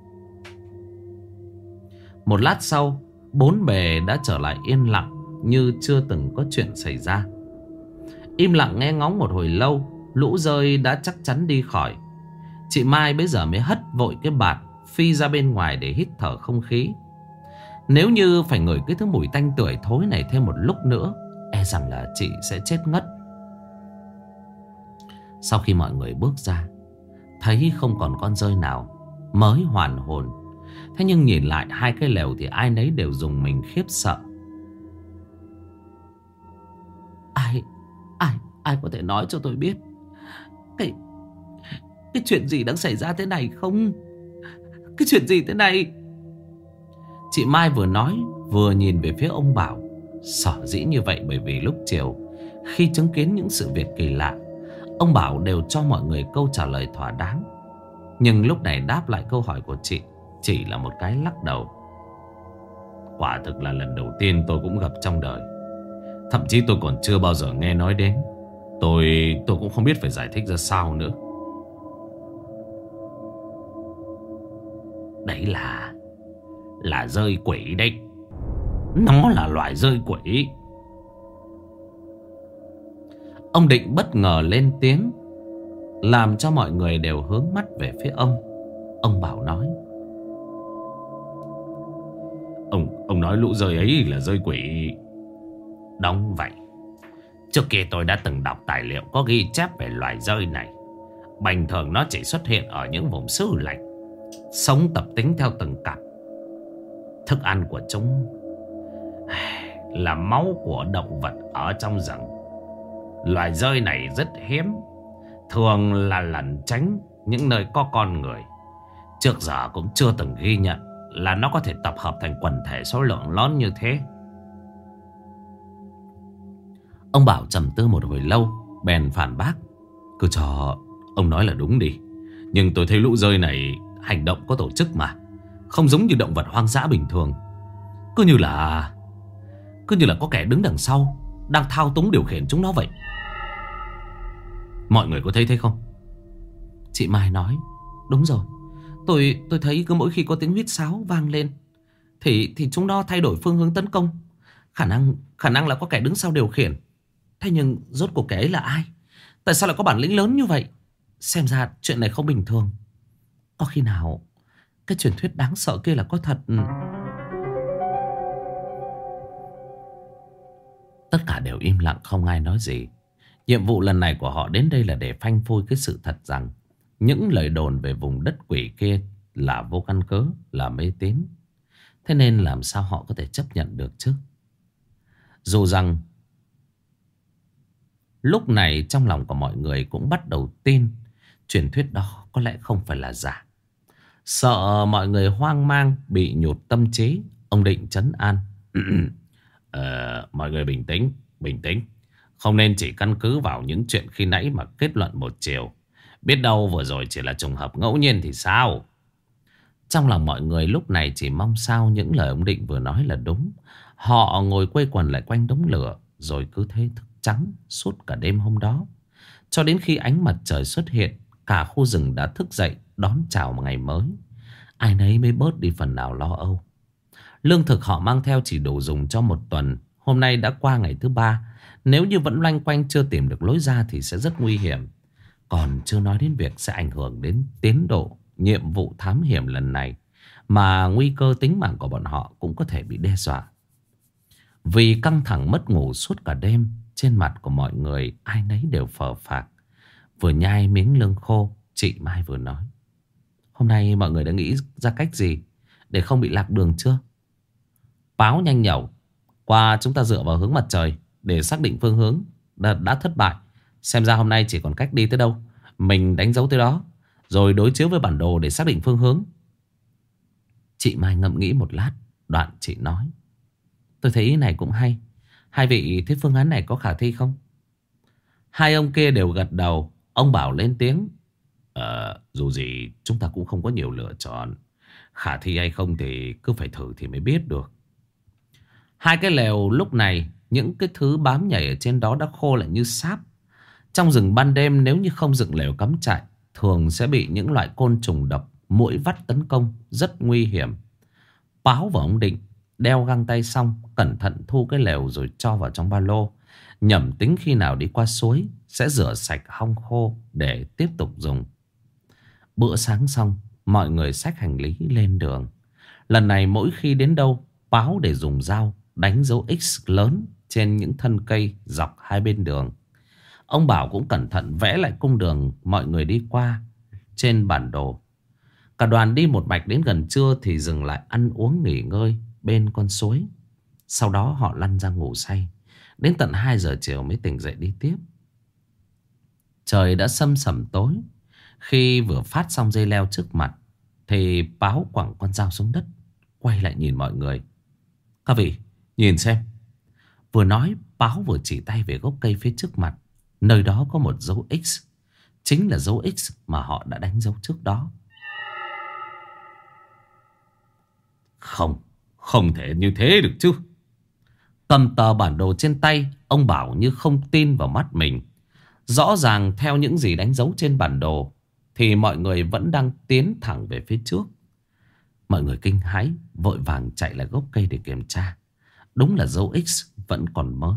Một lát sau, bốn bề đã trở lại yên lặng như chưa từng có chuyện xảy ra. Im lặng nghe ngóng một hồi lâu, lũ dơi đã chắc chắn đi khỏi. Chị Mai bây giờ mới hất vội cái bạt phi ra bên ngoài để hít thở không khí. Nếu như phải ngửi cái thứ mùi tanh tưởi thối này thêm một lúc nữa, e rằng là chị sẽ chết ngất. Sau khi mọi người bước ra, thấy không còn con dơi nào, mới hoàn hồn. Thế nhưng nhìn lại hai cái lều thì ai nấy đều rùng mình khiếp sợ. Ai có thể nói cho tôi biết cái chuyện gì đang xảy ra thế này không? Cái chuyện gì thế này? Chị Mai vừa nói vừa nhìn về phía ông Bảo. Sở dĩ như vậy bởi vì lúc chiều, khi chứng kiến những sự việc kỳ lạ, ông Bảo đều cho mọi người câu trả lời thỏa đáng. Nhưng lúc này đáp lại câu hỏi của chị chỉ là một cái lắc đầu. Quả thực là lần đầu tiên tôi cũng gặp trong đời. Thậm chí tôi còn chưa bao giờ nghe nói đến. Tôi cũng không biết phải giải thích ra sao nữa. Đấy là dơi quỷ đấy. Nó là loài dơi quỷ. Ông Định bất ngờ lên tiếng, làm cho mọi người đều hướng mắt về phía ông. Ông Bảo nói. Ông nói lũ dơi ấy là dơi quỷ. Đúng vậy. Trước kia tôi đã từng đọc tài liệu có ghi chép về loài dơi này. Bình thường nó chỉ xuất hiện ở những vùng xứ lạnh, sống tập tính theo từng cặp. Thức ăn của chúng là máu của động vật ở trong rừng. Loài dơi này rất hiếm, thường là lẩn tránh những nơi có con người. Trước giờ cũng chưa từng ghi nhận là nó có thể tập hợp thành quần thể số lượng lớn như thế. Ông Bảo trầm tư một hồi lâu, bèn phản bác. Cứ cho ông nói là đúng đi. Nhưng tôi thấy lũ dơi này hành động có tổ chức mà, không giống như động vật hoang dã bình thường. Cứ như là có kẻ đứng đằng sau đang thao túng điều khiển chúng nó vậy. Mọi người có thấy thế không? Chị Mai nói. Đúng rồi, Tôi thấy cứ mỗi khi có tiếng huýt sáo vang lên thì chúng nó thay đổi phương hướng tấn công. Khả năng là có kẻ đứng sau điều khiển. Thế nhưng rốt cuộc kẻ ấy là ai? Tại sao lại có bản lĩnh lớn như vậy? Xem ra chuyện này không bình thường. Có khi nào cái truyền thuyết đáng sợ kia là có thật? Tất cả đều im lặng, không ai nói gì. Nhiệm vụ lần này của họ đến đây là để phanh phui cái sự thật rằng những lời đồn về vùng đất quỷ kia là vô căn cứ, là mê tín. Thế nên làm sao họ có thể chấp nhận được chứ? Dù rằng lúc này trong lòng của mọi người cũng bắt đầu tin truyền thuyết đó có lẽ không phải là giả. Sợ mọi người hoang mang, bị nhụt tâm trí, ông Định trấn an. Mọi người bình tĩnh, bình tĩnh. Không nên chỉ căn cứ vào những chuyện khi nãy mà kết luận một chiều. Biết đâu vừa rồi chỉ là trùng hợp ngẫu nhiên thì sao? Trong lòng mọi người lúc này chỉ mong sao những lời ông Định vừa nói là đúng. Họ ngồi quây quần lại quanh đống lửa, rồi cứ thế thức trắng suốt cả đêm hôm đó. Cho đến khi ánh mặt trời xuất hiện, cả khu rừng đã thức dậy đón chào một ngày mới. Ai nấy mới bớt đi phần nào lo âu. Lương thực họ mang theo chỉ đủ dùng cho một tuần. Hôm nay đã qua ngày thứ 3. Nếu như vẫn loanh quanh chưa tìm được lối ra thì sẽ rất nguy hiểm. Còn chưa nói đến việc sẽ ảnh hưởng đến tiến độ nhiệm vụ thám hiểm lần này, mà nguy cơ tính mạng của bọn họ cũng có thể bị đe dọa. Vì căng thẳng mất ngủ suốt cả đêm, trên mặt của mọi người ai nấy đều phờ phạc. Vừa nhai miếng lương khô, chị Mai vừa nói: hôm nay mọi người đã nghĩ ra cách gì để không bị lạc đường chưa? Báo nhanh nhẩu: qua chúng ta dựa vào hướng mặt trời để xác định phương hướng đã thất bại. Xem ra hôm nay chỉ còn cách đi tới đâu mình đánh dấu tới đó, rồi đối chiếu với bản đồ để xác định phương hướng. Chị Mai ngẫm nghĩ một lát, đoạn chị nói: tôi thấy ý này cũng hay. Hai vị thấy phương án này có khả thi không? Hai ông kia đều gật đầu. Ông Bảo lên tiếng: dù gì chúng ta cũng không có nhiều lựa chọn. Khả thi hay không thì cứ phải thử thì mới biết được. Hai cái lều lúc này, những cái thứ bám nhảy ở trên đó đã khô lại như sáp. Trong rừng ban đêm nếu như không dựng lều cắm trại, thường sẽ bị những loại côn trùng độc, muỗi vắt tấn công, rất nguy hiểm. Báo và ông Định đeo găng tay xong, cẩn thận thu cái lều rồi cho vào trong ba lô, nhẩm tính khi nào đi qua suối sẽ rửa sạch hong khô để tiếp tục dùng. Bữa sáng xong, mọi người xách hành lý lên đường. Lần này mỗi khi đến đâu, Báo để dùng dao đánh dấu X lớn trên những thân cây dọc hai bên đường. Ông Bảo cũng cẩn thận vẽ lại cung đường mọi người đi qua trên bản đồ. Cả đoàn đi một mạch đến gần trưa thì dừng lại ăn uống nghỉ ngơi bên con suối. Sau đó họ lăn ra ngủ say. Đến tận 2 giờ chiều mới tỉnh dậy đi tiếp. Trời đã sâm sẩm tối. Khi vừa phát xong dây leo trước mặt thì Báo quẳng con dao xuống đất, quay lại nhìn mọi người: các vị nhìn xem. Vừa nói, Báo vừa chỉ tay về gốc cây phía trước mặt. Nơi đó có một dấu X, chính là dấu X mà họ đã đánh dấu trước đó. Không thể như thế được chứ. Cầm tờ bản đồ trên tay, ông Bảo như không tin vào mắt mình. Rõ ràng theo những gì đánh dấu trên bản đồ thì mọi người vẫn đang tiến thẳng về phía trước. Mọi người kinh hãi, vội vàng chạy lại gốc cây để kiểm tra. Đúng là dấu X vẫn còn mới.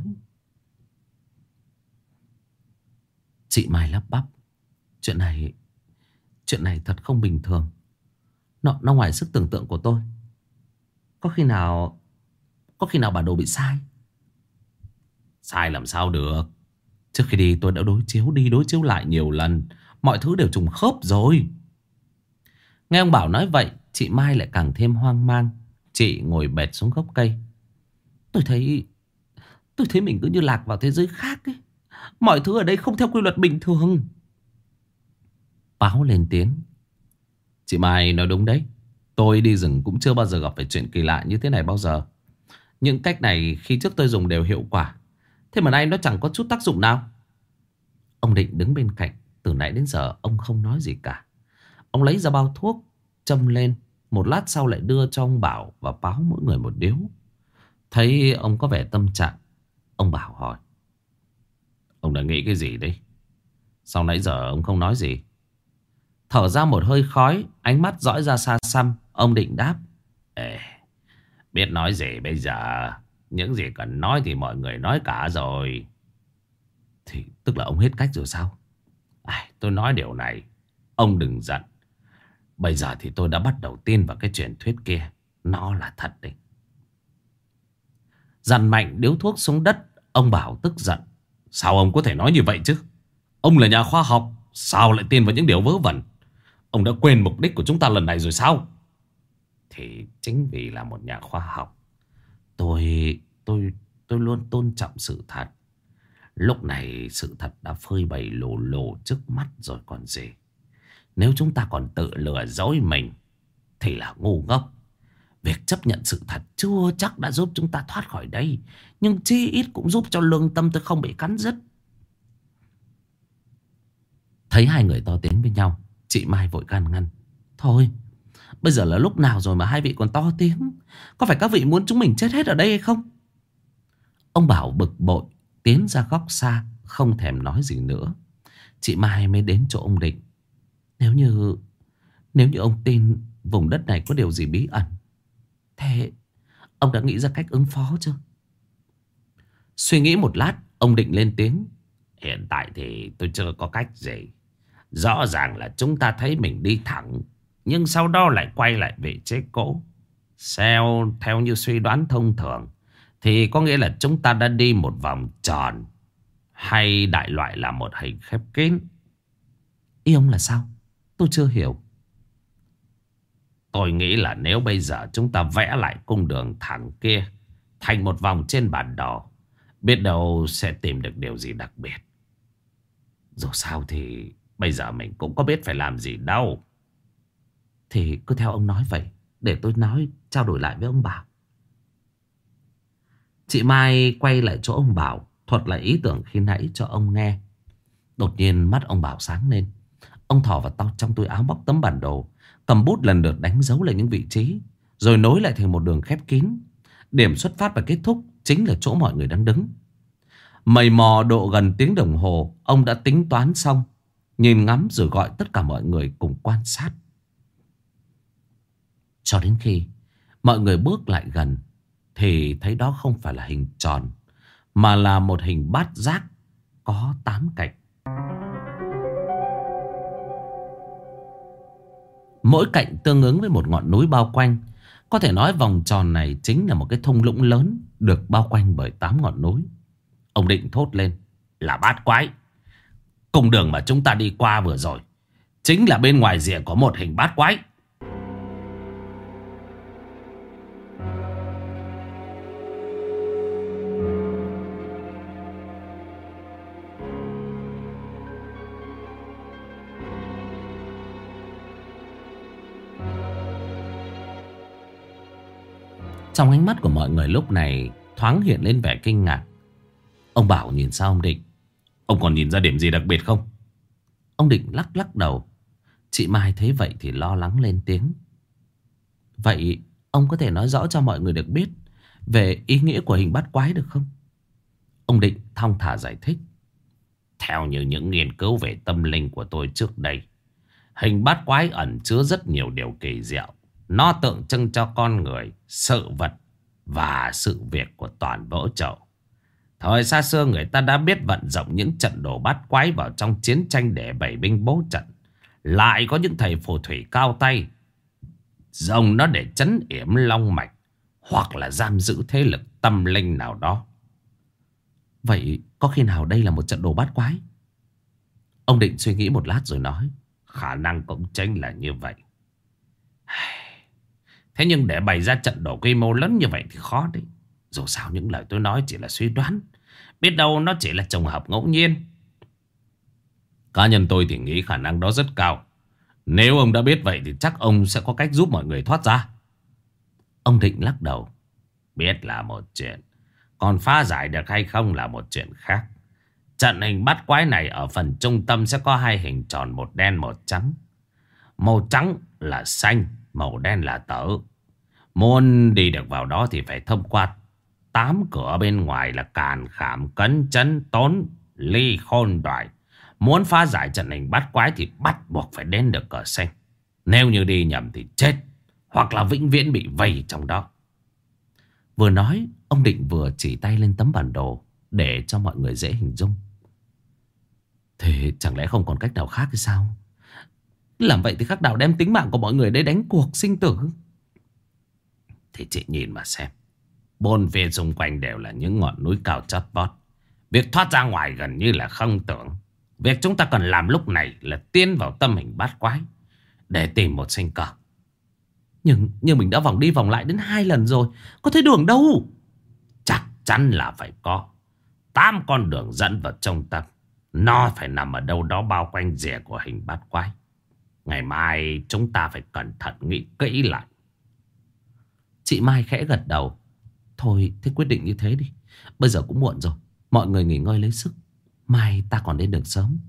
Chị Mai lắp bắp: Chuyện này thật không bình thường. Nó ngoài sức tưởng tượng của tôi. Có khi nào bản đồ bị sai? Sai làm sao được? Trước khi đi tôi đã đối chiếu lại nhiều lần. Mọi thứ đều trùng khớp rồi. Nghe ông Bảo nói vậy, chị Mai lại càng thêm hoang mang. Chị ngồi bệt xuống gốc cây: Tôi thấy mình cứ như lạc vào thế giới khác ấy. Mọi thứ ở đây không theo quy luật bình thường. Báo lên tiếng: Chị Mai nói đúng đấy. Tôi đi rừng cũng chưa bao giờ gặp phải chuyện kỳ lạ như thế này bao giờ. Những cách này khi trước tôi dùng đều hiệu quả. Thế mà nay nó chẳng có chút tác dụng nào. Ông Định đứng bên cạnh. Từ nãy đến giờ ông không nói gì cả. Ông lấy ra bao thuốc, châm lên. Một lát sau lại đưa cho ông Bảo và Báo mỗi người một điếu. Thấy ông có vẻ tâm trạng, ông Bảo hỏi: Ông đã nghĩ cái gì đấy? Sau nãy giờ ông không nói gì? Thở ra một hơi khói, ánh mắt dõi ra xa xăm. Ông Định đáp: Ê, biết nói gì bây giờ? Những gì cần nói thì mọi người nói cả rồi. Thì tức là ông hết cách rồi sao? Tôi nói điều này, ông đừng giận. Bây giờ thì tôi đã bắt đầu tin vào cái truyền thuyết kia. Nó là thật đấy. Dằn mạnh điếu thuốc xuống đất, ông Bảo tức giận: Sao ông có thể nói như vậy chứ? Ông là nhà khoa học, sao lại tin vào những điều vớ vẩn? Ông đã quên mục đích của chúng ta lần này rồi sao? Thì chính vì là một nhà khoa học, tôi tôi luôn tôn trọng sự thật. Lúc này sự thật đã phơi bày lồ lồ trước mắt rồi còn gì. Nếu chúng ta còn tự lừa dối mình thì là ngu ngốc. Việc chấp nhận sự thật chưa chắc đã giúp chúng ta thoát khỏi đây, nhưng chí ít cũng giúp cho lương tâm tôi không bị cắn rứt. Thấy hai người to tiếng với nhau, chị Mai vội can ngăn: Thôi, bây giờ là lúc nào rồi mà hai vị còn to tiếng? Có phải các vị muốn chúng mình chết hết ở đây hay không? Ông Bảo bực bội tiến ra góc xa, không thèm nói gì nữa. Chị Mai mới đến chỗ ông Định. Nếu như ông tin vùng đất này có điều gì bí ẩn, thế ông đã nghĩ ra cách ứng phó chưa? Suy nghĩ một lát, ông Định lên tiếng: Hiện tại thì tôi chưa có cách gì. Rõ ràng là chúng ta thấy mình đi thẳng, nhưng sau đó lại quay lại vị trí cũ. Theo như suy đoán thông thường thì có nghĩa là chúng ta đã đi một vòng tròn, hay đại loại là một hình khép kín. Ý ông là sao? Tôi chưa hiểu. Tôi nghĩ là nếu bây giờ chúng ta vẽ lại cung đường thẳng kia thành một vòng trên bản đồ, biết đâu sẽ tìm được điều gì đặc biệt. Dù sao thì bây giờ mình cũng có biết phải làm gì đâu. Thì cứ theo ông nói vậy, để tôi trao đổi lại với ông Bảo. Chị Mai quay lại chỗ ông Bảo, thuật lại ý tưởng khi nãy cho ông nghe. Đột nhiên mắt ông Bảo sáng lên. Ông thò vào trong túi áo móc tấm bản đồ, cầm bút lần lượt đánh dấu lại những vị trí, rồi nối lại thành một đường khép kín. Điểm xuất phát và kết thúc chính là chỗ mọi người đang đứng. Mày mò độ gần tiếng đồng hồ, ông đã tính toán xong, nhìn ngắm rồi gọi tất cả mọi người cùng quan sát. Cho đến khi mọi người bước lại gần thì thấy đó không phải là hình tròn, mà là một hình bát giác có 8 cạnh. Mỗi cạnh tương ứng với một ngọn núi bao quanh. Có thể nói vòng tròn này chính là một cái thung lũng lớn được bao quanh bởi 8 ngọn núi. Ông Định thốt lên: Là Bát Quái. Cung đường mà chúng ta đi qua vừa rồi chính là bên ngoài rìa của một hình bát quái. Trong ánh mắt của mọi người lúc này thoáng hiện lên vẻ kinh ngạc. Ông Bảo nhìn sang ông Định: Ông còn nhìn ra điểm gì đặc biệt không? Ông Định lắc lắc đầu. Chị Mai thấy vậy thì lo lắng lên tiếng: Vậy ông có thể nói rõ cho mọi người được biết về ý nghĩa của hình bát quái được không? Ông Định thong thả giải thích: Theo như những nghiên cứu về tâm linh của tôi trước đây, hình bát quái ẩn chứa rất nhiều điều kỳ diệu. Nó tượng trưng cho con người, sự vật và sự việc của toàn vũ trụ. Thời xa xưa người ta đã biết vận dụng những trận đồ bát quái vào trong chiến tranh để bày binh bố trận. Lại có những thầy phù thủy cao tay dùng nó để trấn yểm long mạch, hoặc là giam giữ thế lực tâm linh nào đó. Vậy có khi nào đây là một trận đồ bát quái? Ông Định suy nghĩ một lát rồi nói: Khả năng cũng chính là như vậy. Thế nhưng để bày ra trận đồ quy mô lớn như vậy thì khó đấy. Dù sao những lời tôi nói chỉ là suy đoán, biết đâu nó chỉ là trùng hợp ngẫu nhiên. Cá nhân tôi thì nghĩ khả năng đó rất cao. Nếu ông đã biết vậy thì chắc ông sẽ có cách giúp mọi người thoát ra. Ông Định lắc đầu: Biết là một chuyện, còn phá giải được hay không là một chuyện khác. Trận hình bát quái này ở phần trung tâm sẽ có hai hình tròn, một đen một trắng. Màu trắng là xanh, màu đen là tử. Muốn đi được vào đó thì phải thông qua 8 cửa bên ngoài là Càn Khảm, Cấn, Chấn, Tốn, Ly, Khôn, Đoại. Muốn phá giải trận hình bắt quái thì bắt buộc phải đến được cờ xanh. Nếu như đi nhầm thì chết, hoặc là vĩnh viễn bị vây trong đó. Vừa nói, ông Định vừa chỉ tay lên tấm bản đồ để cho mọi người dễ hình dung. Thế chẳng lẽ không còn cách nào khác hay sao? Làm vậy thì khác nào đem tính mạng của mọi người để đánh cuộc sinh tử. Thì chị nhìn mà xem. Bốn phía xung quanh đều là những ngọn núi cao chót vót. Việc thoát ra ngoài gần như là không tưởng. Việc chúng ta cần làm lúc này là tiến vào tâm hình bát quái để tìm một sinh cơ. Nhưng mình đã vòng đi vòng lại đến 2 lần rồi, có thấy đường đâu? Chắc chắn là phải có 8 con đường dẫn vào trung tâm. Nó phải nằm ở đâu đó bao quanh rìa của hình bát quái. Ngày mai chúng ta phải cẩn thận nghĩ kỹ lại. Chị Mai khẽ gật đầu. Thôi thế quyết định như thế đi. Bây giờ cũng muộn rồi, mọi người nghỉ ngơi lấy sức. Mai ta còn đến được sớm.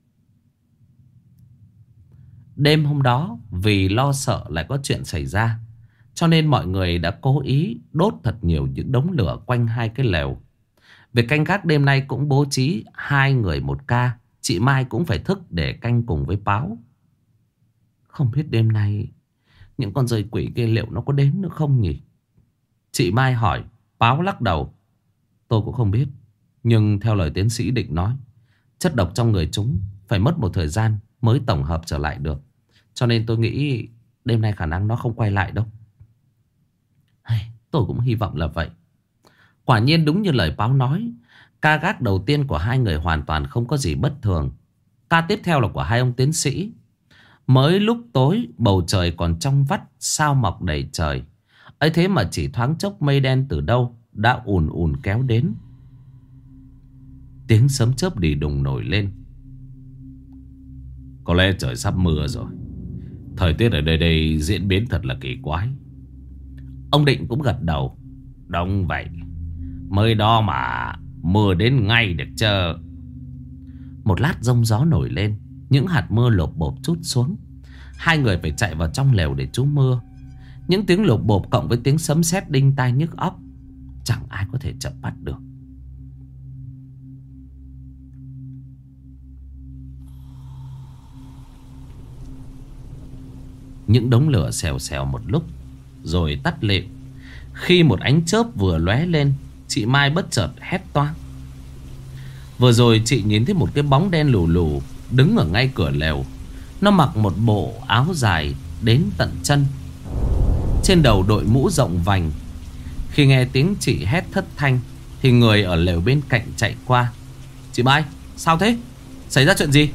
Đêm hôm đó, vì lo sợ lại có chuyện xảy ra, cho nên mọi người đã cố ý đốt thật nhiều những đống lửa quanh 2 cái lều. Việc canh gác đêm nay cũng bố trí 2 người 1 ca. Chị Mai cũng phải thức để canh cùng với Báo. Không biết đêm nay những con dơi quỷ kia liệu nó có đến nữa không nhỉ? Chị Mai hỏi. Báo lắc đầu. Tôi cũng không biết. Nhưng theo lời tiến sĩ Định nói, chất độc trong người chúng phải mất một thời gian mới tổng hợp trở lại được. Cho nên tôi nghĩ đêm nay khả năng nó không quay lại đâu. Tôi cũng hy vọng là vậy. Quả nhiên đúng như lời Báo nói, ca gác đầu tiên của 2 người hoàn toàn không có gì bất thường. Ca tiếp theo là của 2 ông tiến sĩ. Mới lúc tối, bầu trời còn trong vắt, sao mọc đầy trời. Ấy thế mà chỉ thoáng chốc mây đen từ đâu đã ùn ùn kéo đến. Tiếng sấm chớp đì đùng nổi lên. Có lẽ trời sắp mưa rồi. Thời tiết ở đây diễn biến thật là kỳ quái. Ông Định cũng gật đầu. Đúng vậy. Mới đó mà mưa đến ngay được chưa? Một lát giông gió nổi lên. Những hạt mưa lộp bộp trút xuống. 2 người phải chạy vào trong lều để trú mưa. Những tiếng lộp bộp cộng với tiếng sấm sét đinh tai nhức óc, chẳng ai có thể chập bắt được. Những đống lửa xèo xèo một lúc rồi tắt lịm. Khi một ánh chớp vừa lóe lên, chị Mai bất chợt hét toáng. Vừa rồi chị nhìn thấy một cái bóng đen lù lù đứng ở ngay cửa lều. Nó mặc một bộ áo dài đến tận chân, trên đầu đội mũ rộng vành. Khi nghe tiếng chị hét thất thanh thì người ở lều bên cạnh chạy qua. Chị Mai, sao thế? Xảy ra chuyện gì?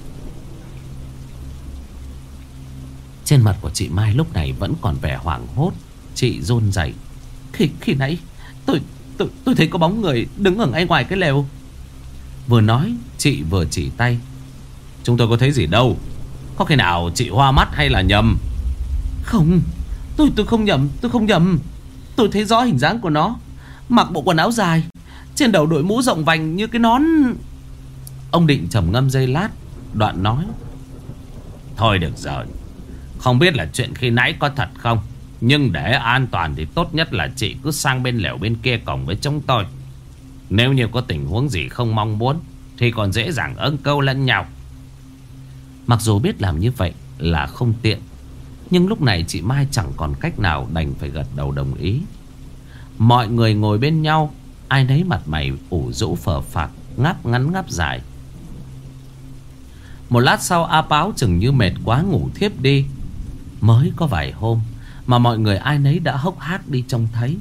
Trên mặt của chị Mai lúc này vẫn còn vẻ hoảng hốt. Chị run rẩy. Khi nãy tôi thấy có bóng người đứng ở ngay ngoài cái lều. Vừa nói chị vừa chỉ tay. Chúng tôi có thấy gì đâu. Có khi nào chị hoa mắt hay là nhầm? Không, tôi không nhầm. Tôi không nhầm. Tôi thấy rõ hình dáng của nó. Mặc bộ quần áo dài, trên đầu đội mũ rộng vành như cái nón. Ông Định trầm ngâm giây lát, đoạn nói. Thôi được rồi. Không biết là chuyện khi nãy có thật không, nhưng để an toàn thì tốt nhất là chị cứ sang bên lều bên kia cổng với chúng tôi. Nếu như có tình huống gì không mong muốn thì còn dễ dàng ưng câu lẫn nhau. Mặc dù biết làm như vậy là không tiện, nhưng lúc này chị Mai chẳng còn cách nào, đành phải gật đầu đồng ý. Mọi người ngồi bên nhau, ai nấy mặt mày ủ rũ phờ phạc, ngáp ngắn ngáp dài. Một lát sau A Páo chừng như mệt quá ngủ thiếp đi. Mới có vài hôm mà mọi người ai nấy đã hốc hác đi trông thấy.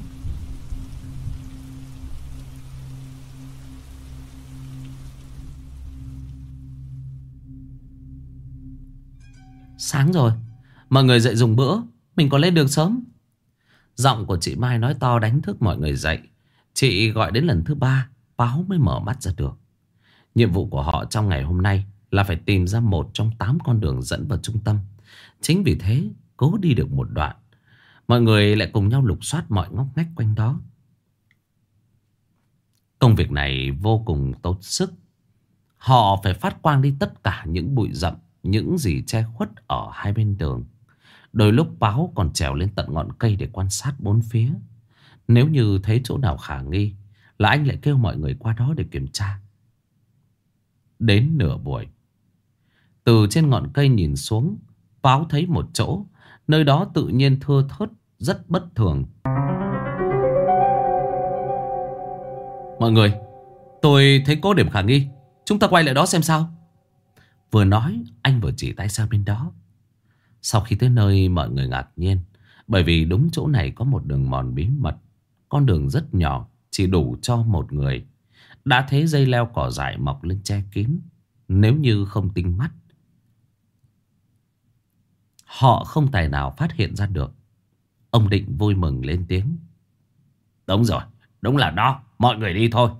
Sáng rồi, mọi người dậy dùng bữa, mình còn lên đường sớm. Giọng của chị Mai nói to đánh thức mọi người dậy. Chị gọi đến lần thứ 3, Páo mới mở mắt ra được. Nhiệm vụ của họ trong ngày hôm nay là phải tìm ra một trong 8 con đường dẫn vào trung tâm. Chính vì thế cố đi được một đoạn, mọi người lại cùng nhau lục soát mọi ngóc ngách quanh đó. Công việc này vô cùng tốn sức. Họ phải phát quang đi tất cả những bụi rậm, những gì che khuất ở hai bên đường. Đôi lúc Báo còn trèo lên tận ngọn cây để quan sát bốn phía. Nếu như thấy chỗ nào khả nghi là anh lại kêu mọi người qua đó để kiểm tra. Đến nửa buổi, Từ trên ngọn cây nhìn xuống, Báo thấy một chỗ, nơi đó tự nhiên thưa thớt, rất bất thường. Mọi người, tôi thấy có điểm khả nghi, chúng ta quay lại đó xem sao. Vừa nói, anh vừa chỉ tay sang bên đó. Sau khi tới nơi, mọi người ngạc nhiên, bởi vì đúng chỗ này có một đường mòn bí mật. Con đường rất nhỏ, chỉ đủ cho một người. Đã thấy dây leo cỏ dại mọc lên che kín. Nếu như không tinh mắt, họ không tài nào phát hiện ra được. Ông Định vui mừng lên tiếng. Đúng rồi, đúng là đó, mọi người đi thôi.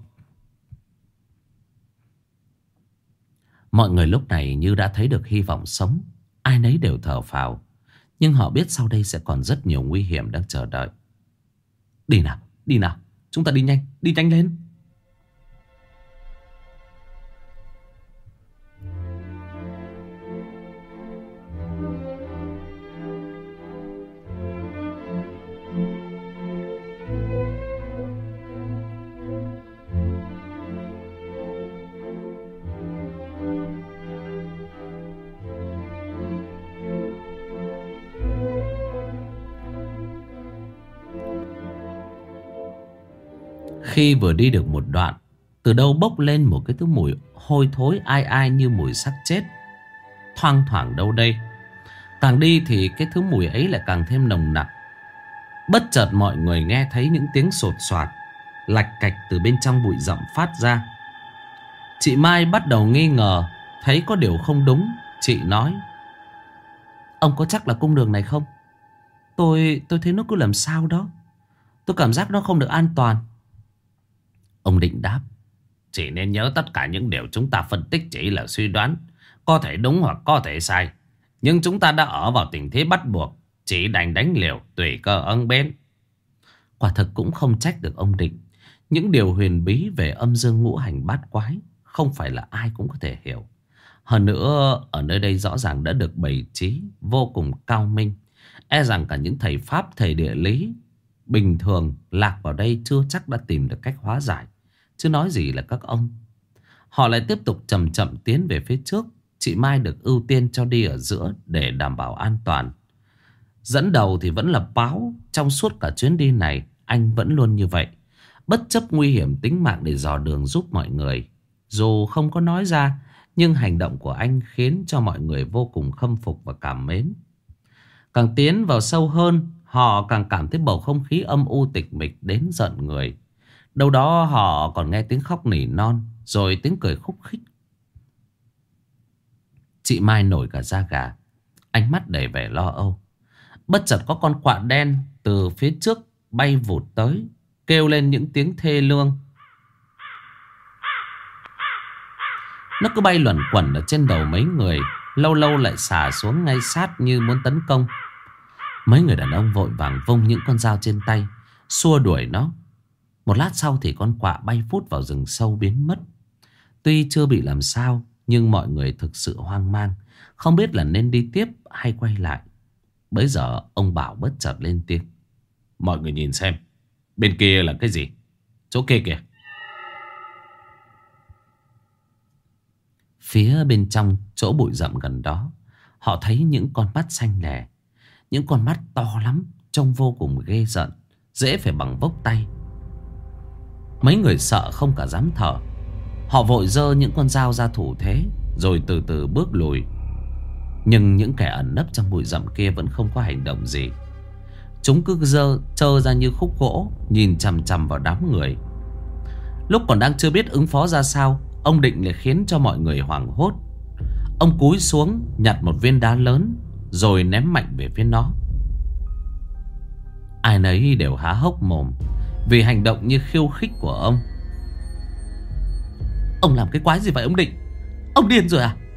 Mọi người lúc này như đã thấy được hy vọng sống. Ai nấy đều thở phào. Nhưng họ biết sau đây sẽ còn rất nhiều nguy hiểm đang chờ đợi. Đi nào, chúng ta đi nhanh lên. Khi vừa đi được một đoạn, từ đâu bốc lên một cái thứ mùi hôi thối ai ai như mùi xác chết, thoang thoảng đâu đây. Càng đi thì cái thứ mùi ấy lại càng thêm nồng nặc. Bất chợt mọi người nghe thấy những tiếng sột soạt, lạch cạch từ bên trong bụi rậm phát ra. Chị Mai bắt đầu nghi ngờ, thấy có điều không đúng. Chị nói: Ông có chắc là cung đường này không? Tôi thấy nó cứ làm sao đó. Tôi cảm giác nó không được an toàn. Ông Định đáp: Chỉ nên nhớ tất cả những điều chúng ta phân tích chỉ là suy đoán, có thể đúng hoặc có thể sai. Nhưng chúng ta đã ở vào tình thế bắt buộc, chỉ đành đánh liều tùy cơ ứng biến. Quả thực cũng không trách được ông Định. Những điều huyền bí về âm dương ngũ hành bát quái không phải là ai cũng có thể hiểu. Hơn nữa, ở nơi đây rõ ràng đã được bày trí vô cùng cao minh. E rằng cả những thầy pháp, thầy địa lý bình thường lạc vào đây chưa chắc đã tìm được cách hóa giải, chứ nói gì là các ông. Họ lại tiếp tục chậm chậm tiến về phía trước. Chị Mai được ưu tiên cho đi ở giữa để đảm bảo an toàn. Dẫn đầu thì vẫn là Báo. Trong suốt cả chuyến đi này, anh vẫn luôn như vậy, bất chấp nguy hiểm tính mạng để dò đường giúp mọi người. Dù không có nói ra, nhưng hành động của anh khiến cho mọi người vô cùng khâm phục và cảm mến. Càng tiến vào sâu hơn, họ càng cảm thấy bầu không khí âm u tịch mịch đến giận người. Đâu đó họ còn nghe tiếng khóc nỉ non, rồi tiếng cười khúc khích. Chị Mai nổi cả da gà, ánh mắt đầy vẻ lo âu. Bất chợt có con quạ đen từ phía trước bay vụt tới, kêu lên những tiếng thê lương. Nó cứ bay luẩn quẩn ở trên đầu mấy người, lâu lâu lại xả xuống ngay sát như muốn tấn công. Mấy người đàn ông vội vàng vung những con dao trên tay, xua đuổi nó. Một lát sau thì con quạ bay phút vào rừng sâu biến mất. Tuy chưa bị làm sao, nhưng mọi người thực sự hoang mang, không biết là nên đi tiếp hay quay lại. Bấy giờ ông Bảo bất chợt lên tiếng: Mọi người nhìn xem, bên kia là cái gì? Chỗ kia kìa. Phía bên trong chỗ bụi rậm gần đó, họ thấy những con mắt xanh lè. Những con mắt to lắm, trông vô cùng ghê rợn, dễ phải bằng vốc tay. Mấy người sợ không cả dám thở. Họ vội giơ những con dao ra thủ thế, rồi từ từ bước lùi. Nhưng những kẻ ẩn nấp trong bụi rậm kia vẫn không có hành động gì. Chúng cứ trơ ra như khúc gỗ, nhìn chằm chằm vào đám người. Lúc còn đang chưa biết ứng phó ra sao, ông Định lại khiến cho mọi người hoảng hốt. Ông cúi xuống nhặt một viên đá lớn, rồi ném mạnh về phía nó. Ai nấy đều há hốc mồm vì hành động như khiêu khích của ông. Ông làm cái quái gì vậy ông Định? Ông điên rồi à?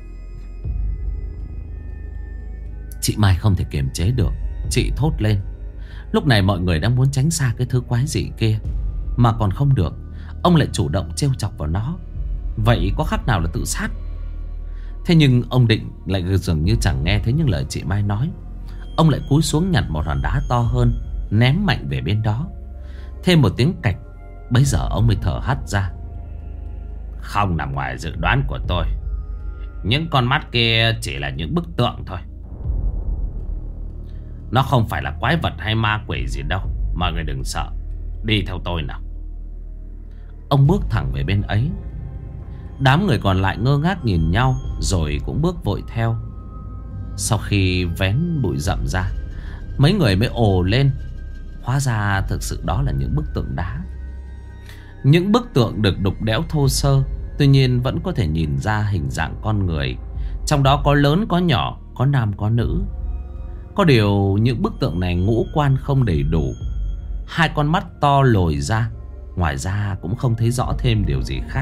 Chị Mai không thể kiềm chế được, chị thốt lên. Lúc này mọi người đang muốn tránh xa cái thứ quái dị kia, mà còn không được, ông lại chủ động trêu chọc vào nó. Vậy có khác nào là tự sát? Thế nhưng ông Định lại dường như chẳng nghe thấy những lời chị Mai nói. Ông lại cúi xuống nhặt một hòn đá to hơn, ném mạnh về bên đó. Thêm một tiếng cạch, bấy giờ ông mới thở hắt ra. Không nằm ngoài dự đoán của tôi. Những con mắt kia chỉ là những bức tượng thôi. Nó không phải là quái vật hay ma quỷ gì đâu. Mọi người đừng sợ. Đi theo tôi nào. Ông bước thẳng về bên ấy. Đám người còn lại ngơ ngác nhìn nhau, rồi cũng bước vội theo. Sau khi vén bụi rậm ra, mấy người mới ồ lên. Hóa ra thực sự đó là những bức tượng đá. Những bức tượng được đục đẽo thô sơ, tuy nhiên vẫn có thể nhìn ra hình dạng con người. Trong đó có lớn có nhỏ, có nam có nữ. Có điều những bức tượng này ngũ quan không đầy đủ. Hai con mắt to lồi ra. Ngoài ra cũng không thấy rõ thêm điều gì khác.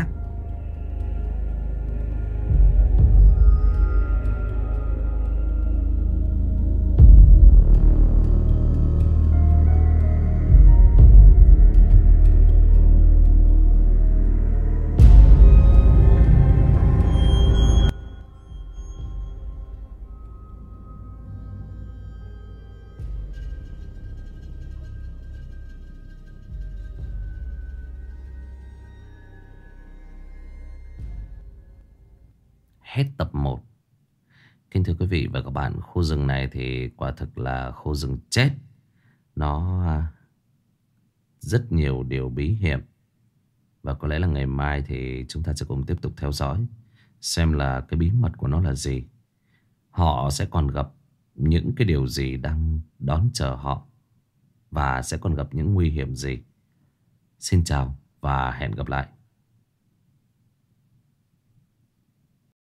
Hết tập 1. Kính thưa quý vị và các bạn, khu rừng này thì quả thực là khu rừng chết. Nó rất nhiều điều bí hiểm. Và có lẽ là ngày mai thì chúng ta sẽ cùng tiếp tục theo dõi, xem là cái bí mật của nó là gì. Họ sẽ còn gặp những cái điều gì đang đón chờ họ, và sẽ còn gặp những nguy hiểm gì. Xin chào và hẹn gặp lại.